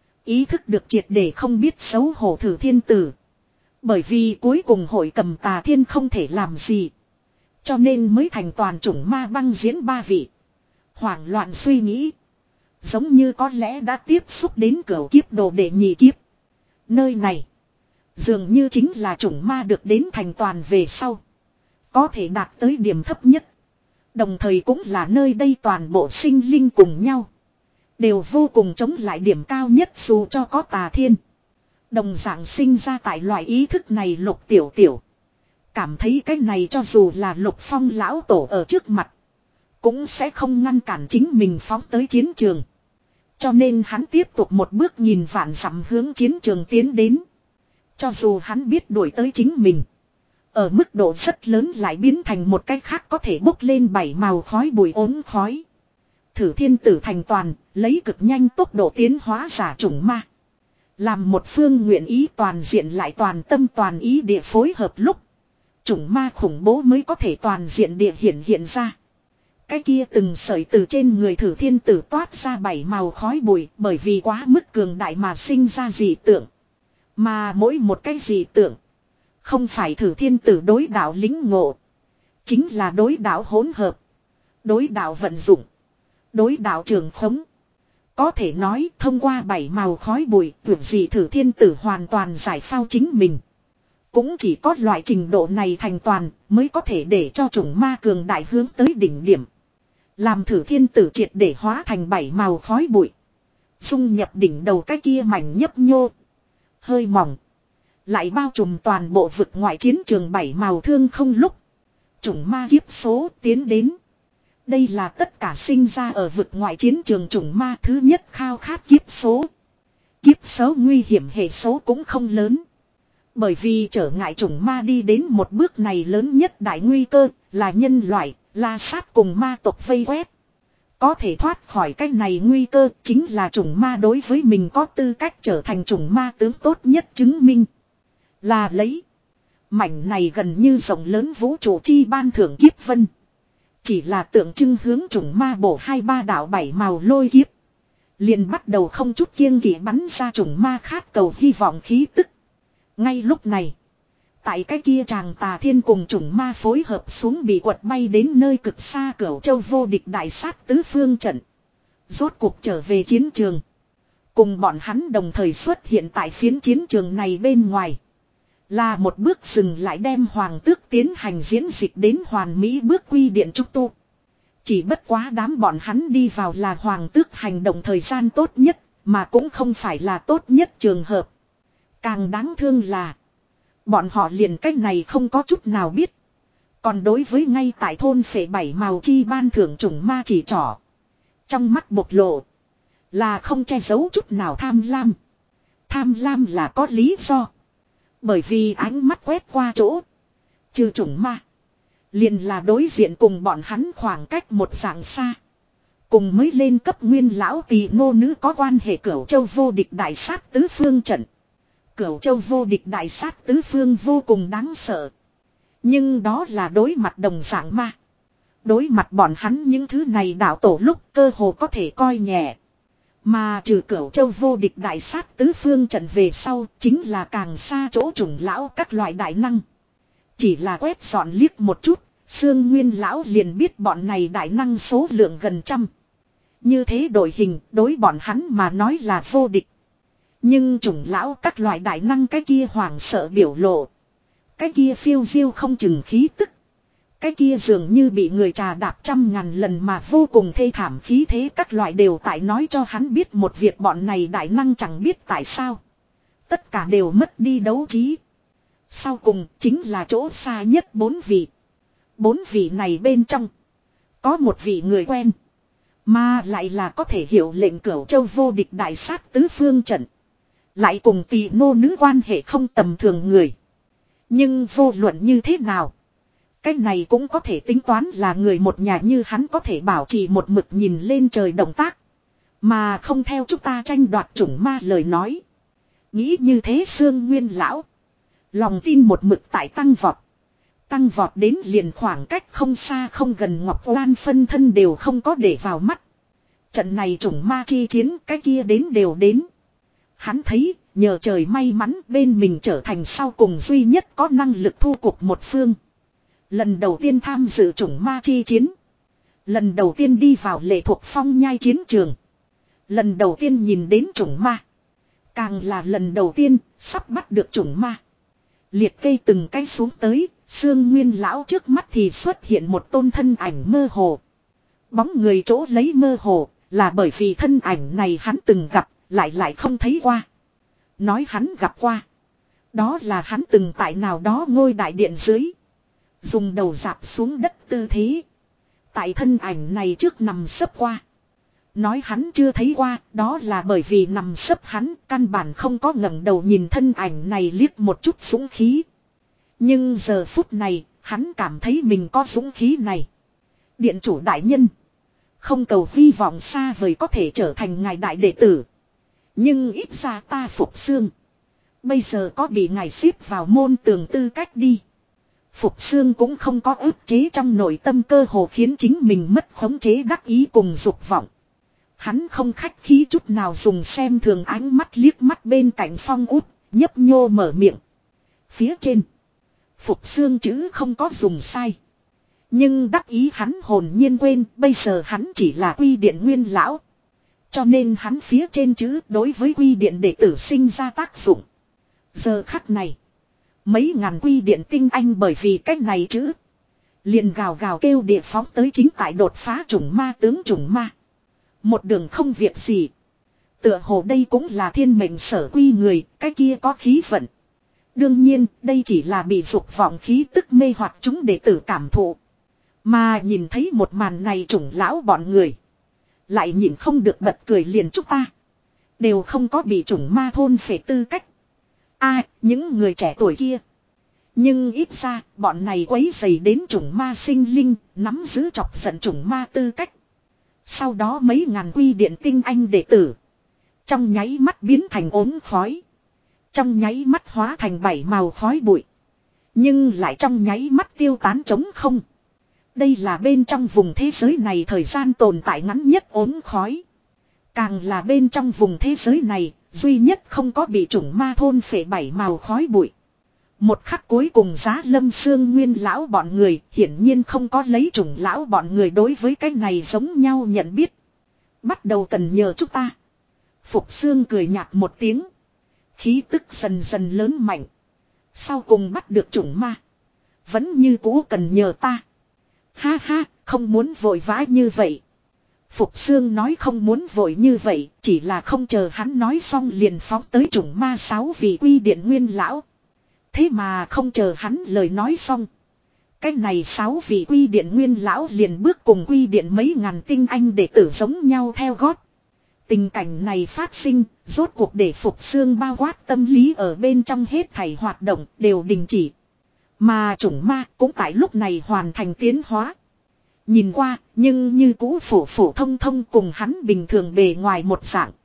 Ý thức được triệt để không biết xấu hổ thử thiên tử. Bởi vì cuối cùng hội cầm tà thiên không thể làm gì. Cho nên mới thành toàn chủng ma băng diễn ba vị. Hoảng loạn suy nghĩ. Giống như có lẽ đã tiếp xúc đến cửu kiếp đồ đệ nhị kiếp. Nơi này. Dường như chính là chủng ma được đến thành toàn về sau. Có thể đạt tới điểm thấp nhất. Đồng thời cũng là nơi đây toàn bộ sinh linh cùng nhau. Đều vô cùng chống lại điểm cao nhất dù cho có tà thiên. Đồng dạng sinh ra tại loại ý thức này Lục Tiểu Tiểu. Cảm thấy cái này cho dù là Lục Phong lão tổ ở trước mặt. Cũng sẽ không ngăn cản chính mình phóng tới chiến trường. Cho nên hắn tiếp tục một bước nhìn vạn dặm hướng chiến trường tiến đến. Cho dù hắn biết đuổi tới chính mình. Ở mức độ rất lớn lại biến thành một cái khác có thể bốc lên bảy màu khói bụi ốm khói. Thử thiên tử thành toàn, lấy cực nhanh tốc độ tiến hóa giả chủng ma. Làm một phương nguyện ý toàn diện lại toàn tâm toàn ý địa phối hợp lúc. Chủng ma khủng bố mới có thể toàn diện địa hiện hiện ra. Cái kia từng sợi từ trên người thử thiên tử toát ra bảy màu khói bụi bởi vì quá mức cường đại mà sinh ra dị tượng. Mà mỗi một cái dị tượng. Không phải thử thiên tử đối đạo lính ngộ. Chính là đối đạo hỗn hợp. Đối đạo vận dụng. Đối đạo trường khống. Có thể nói thông qua bảy màu khói bụi. Tưởng gì thử thiên tử hoàn toàn giải phao chính mình. Cũng chỉ có loại trình độ này thành toàn. Mới có thể để cho chủng ma cường đại hướng tới đỉnh điểm. Làm thử thiên tử triệt để hóa thành bảy màu khói bụi. Dung nhập đỉnh đầu cái kia mảnh nhấp nhô. Hơi mỏng. Lại bao trùm toàn bộ vực ngoại chiến trường bảy màu thương không lúc. Chủng ma kiếp số tiến đến. Đây là tất cả sinh ra ở vực ngoại chiến trường chủng ma thứ nhất khao khát kiếp số. Kiếp số nguy hiểm hệ số cũng không lớn. Bởi vì trở ngại chủng ma đi đến một bước này lớn nhất đại nguy cơ là nhân loại, la sát cùng ma tộc vây quét. Có thể thoát khỏi cái này nguy cơ chính là chủng ma đối với mình có tư cách trở thành chủng ma tướng tốt nhất chứng minh. Là lấy. Mảnh này gần như rộng lớn vũ trụ chi ban thưởng kiếp vân. Chỉ là tượng trưng hướng chủng ma bổ hai ba đạo bảy màu lôi kiếp. Liền bắt đầu không chút kiêng kỵ bắn ra chủng ma khát cầu hy vọng khí tức. Ngay lúc này. Tại cái kia chàng tà thiên cùng chủng ma phối hợp xuống bị quật bay đến nơi cực xa Cửu Châu vô địch đại sát tứ phương trận. Rốt cuộc trở về chiến trường. Cùng bọn hắn đồng thời xuất hiện tại phiến chiến trường này bên ngoài. Là một bước dừng lại đem hoàng tước tiến hành diễn dịch đến hoàn mỹ bước quy điện trúc tu. Chỉ bất quá đám bọn hắn đi vào là hoàng tước hành động thời gian tốt nhất, mà cũng không phải là tốt nhất trường hợp. Càng đáng thương là, bọn họ liền cách này không có chút nào biết. Còn đối với ngay tại thôn phệ bảy màu chi ban thưởng chủng ma chỉ trỏ. Trong mắt bộc lộ, là không che giấu chút nào tham lam. Tham lam là có lý do. Bởi vì ánh mắt quét qua chỗ. Trừ chủng ma. Liền là đối diện cùng bọn hắn khoảng cách một dạng xa. Cùng mới lên cấp nguyên lão tỳ ngô nữ có quan hệ Cửu Châu vô địch đại sát tứ phương trận. Cửu Châu vô địch đại sát tứ phương vô cùng đáng sợ. Nhưng đó là đối mặt đồng dạng ma. Đối mặt bọn hắn những thứ này đạo tổ lúc cơ hồ có thể coi nhẹ. Mà trừ Cửu Châu vô địch đại sát tứ phương trận về sau chính là càng xa chỗ chủng lão các loại đại năng. Chỉ là quét dọn liếc một chút, Sương Nguyên lão liền biết bọn này đại năng số lượng gần trăm. Như thế đội hình đối bọn hắn mà nói là vô địch. Nhưng chủng lão các loại đại năng cái kia hoảng sợ biểu lộ. Cái kia phiêu diêu không chừng khí tức. Cái kia dường như bị người trà đạp trăm ngàn lần mà vô cùng thê thảm khí thế các loại đều tại nói cho hắn biết một việc bọn này đại năng chẳng biết tại sao. Tất cả đều mất đi đấu trí. Sau cùng chính là chỗ xa nhất bốn vị. Bốn vị này bên trong. Có một vị người quen. Mà lại là có thể hiểu lệnh Cửu Châu vô địch đại sát tứ phương trận. Lại cùng tỷ nô nữ quan hệ không tầm thường người. Nhưng vô luận như thế nào. Cái này cũng có thể tính toán là người một nhà, như hắn có thể bảo trì một mực nhìn lên trời động tác. Mà không theo chúng ta tranh đoạt chủng ma lời nói. Nghĩ như thế Sương Nguyên lão. Lòng tin một mực tại tăng vọt. Tăng vọt đến liền khoảng cách không xa không gần Ngọc Lan phân thân đều không có để vào mắt. Trận này chủng ma chi chiến cái kia đến đều đến. Hắn thấy nhờ trời may mắn bên mình trở thành sau cùng duy nhất có năng lực thu cục một phương. Lần đầu tiên tham dự chủng ma chi chiến. Lần đầu tiên đi vào lệ thuộc phong nhai chiến trường. Lần đầu tiên nhìn đến chủng ma. Càng là lần đầu tiên sắp bắt được chủng ma. Liệt kê từng cái xuống tới, Sương Nguyên lão trước mắt thì xuất hiện một tôn thân ảnh mơ hồ. Bóng người chỗ lấy mơ hồ là bởi vì thân ảnh này hắn từng gặp, lại lại không thấy qua. Nói hắn gặp qua. Đó là hắn từng tại nào đó ngôi đại điện dưới. Dùng đầu dạp xuống đất tư thế. Tại thân ảnh này trước nằm sấp qua. Nói hắn chưa thấy qua, đó là bởi vì nằm sấp hắn căn bản không có ngẩng đầu nhìn thân ảnh này liếc một chút dũng khí. Nhưng giờ phút này, hắn cảm thấy mình có dũng khí này. Điện chủ đại nhân. Không cầu hy vọng xa vời có thể trở thành ngài đại đệ tử. Nhưng ít ra ta Phục Xương. Bây giờ có bị ngài xếp vào môn tường tư cách đi. Phục Xương cũng không có ức chế trong nội tâm cơ hồ khiến chính mình mất khống chế đắc ý cùng dục vọng. Hắn không khách khí chút nào dùng xem thường ánh mắt liếc mắt bên cạnh Phong Út, nhấp nhô mở miệng. Phía trên. Phục Xương chữ không có dùng sai. Nhưng đắc ý hắn hồn nhiên quên, bây giờ hắn chỉ là Quy Điện nguyên lão. Cho nên hắn phía trên chữ đối với Quy Điện đệ tử sinh ra tác dụng. Giờ khắc này. Mấy ngàn Quy Điện tinh anh bởi vì cách này chữ. Liền gào gào kêu địa phóng tới chính tại đột phá chủng ma tướng chủng ma. Một đường không việc gì. Tựa hồ đây cũng là thiên mệnh sở quy người, cái kia có khí vận. Đương nhiên, đây chỉ là bị dục vọng khí tức mê hoặc chúng đệ tử cảm thụ. Mà nhìn thấy một màn này chủng lão bọn người. Lại nhìn không được bật cười liền chúng ta. Đều không có bị chủng ma thôn phệ tư cách. À, những người trẻ tuổi kia. Nhưng ít ra, bọn này quấy dày đến chủng ma sinh linh, nắm giữ chọc giận chủng ma tư cách. Sau đó mấy ngàn Quy Điện tinh anh đệ tử. Trong nháy mắt biến thành ốm khói. Trong nháy mắt hóa thành bảy màu khói bụi. Nhưng lại trong nháy mắt tiêu tán trống không. Đây là bên trong vùng thế giới này thời gian tồn tại ngắn nhất ốm khói. Càng là bên trong vùng thế giới này, duy nhất không có bị chủng ma thôn phệ bảy màu khói bụi. Một khắc cuối cùng Giá Lâm Sương Nguyên lão bọn người hiển nhiên không có lấy chủng lão bọn người đối với cái này giống nhau nhận biết. Bắt đầu cần nhờ chúng ta. Phục Sương cười nhạt một tiếng. Khí tức dần dần lớn mạnh. Sau cùng bắt được chủng ma. Vẫn như cũ cần nhờ ta. Ha ha, không muốn vội vã như vậy. Phục Sương nói không muốn vội như vậy, chỉ là không chờ hắn nói xong liền phóng tới chủng ma sáu vị Quy Điện nguyên lão. Thế mà không chờ hắn lời nói xong. Cái này sáu vị Quy Điện nguyên lão liền bước cùng Quy Điện mấy ngàn tinh anh đệ tử giống nhau theo gót. Tình cảnh này phát sinh, rốt cuộc để Phục Xương bao quát tâm lý ở bên trong hết thảy hoạt động đều đình chỉ. Mà chủng ma cũng tại lúc này hoàn thành tiến hóa. Nhìn qua, nhưng như cũ phổ phổ thông thông cùng hắn bình thường bề ngoài một dạng.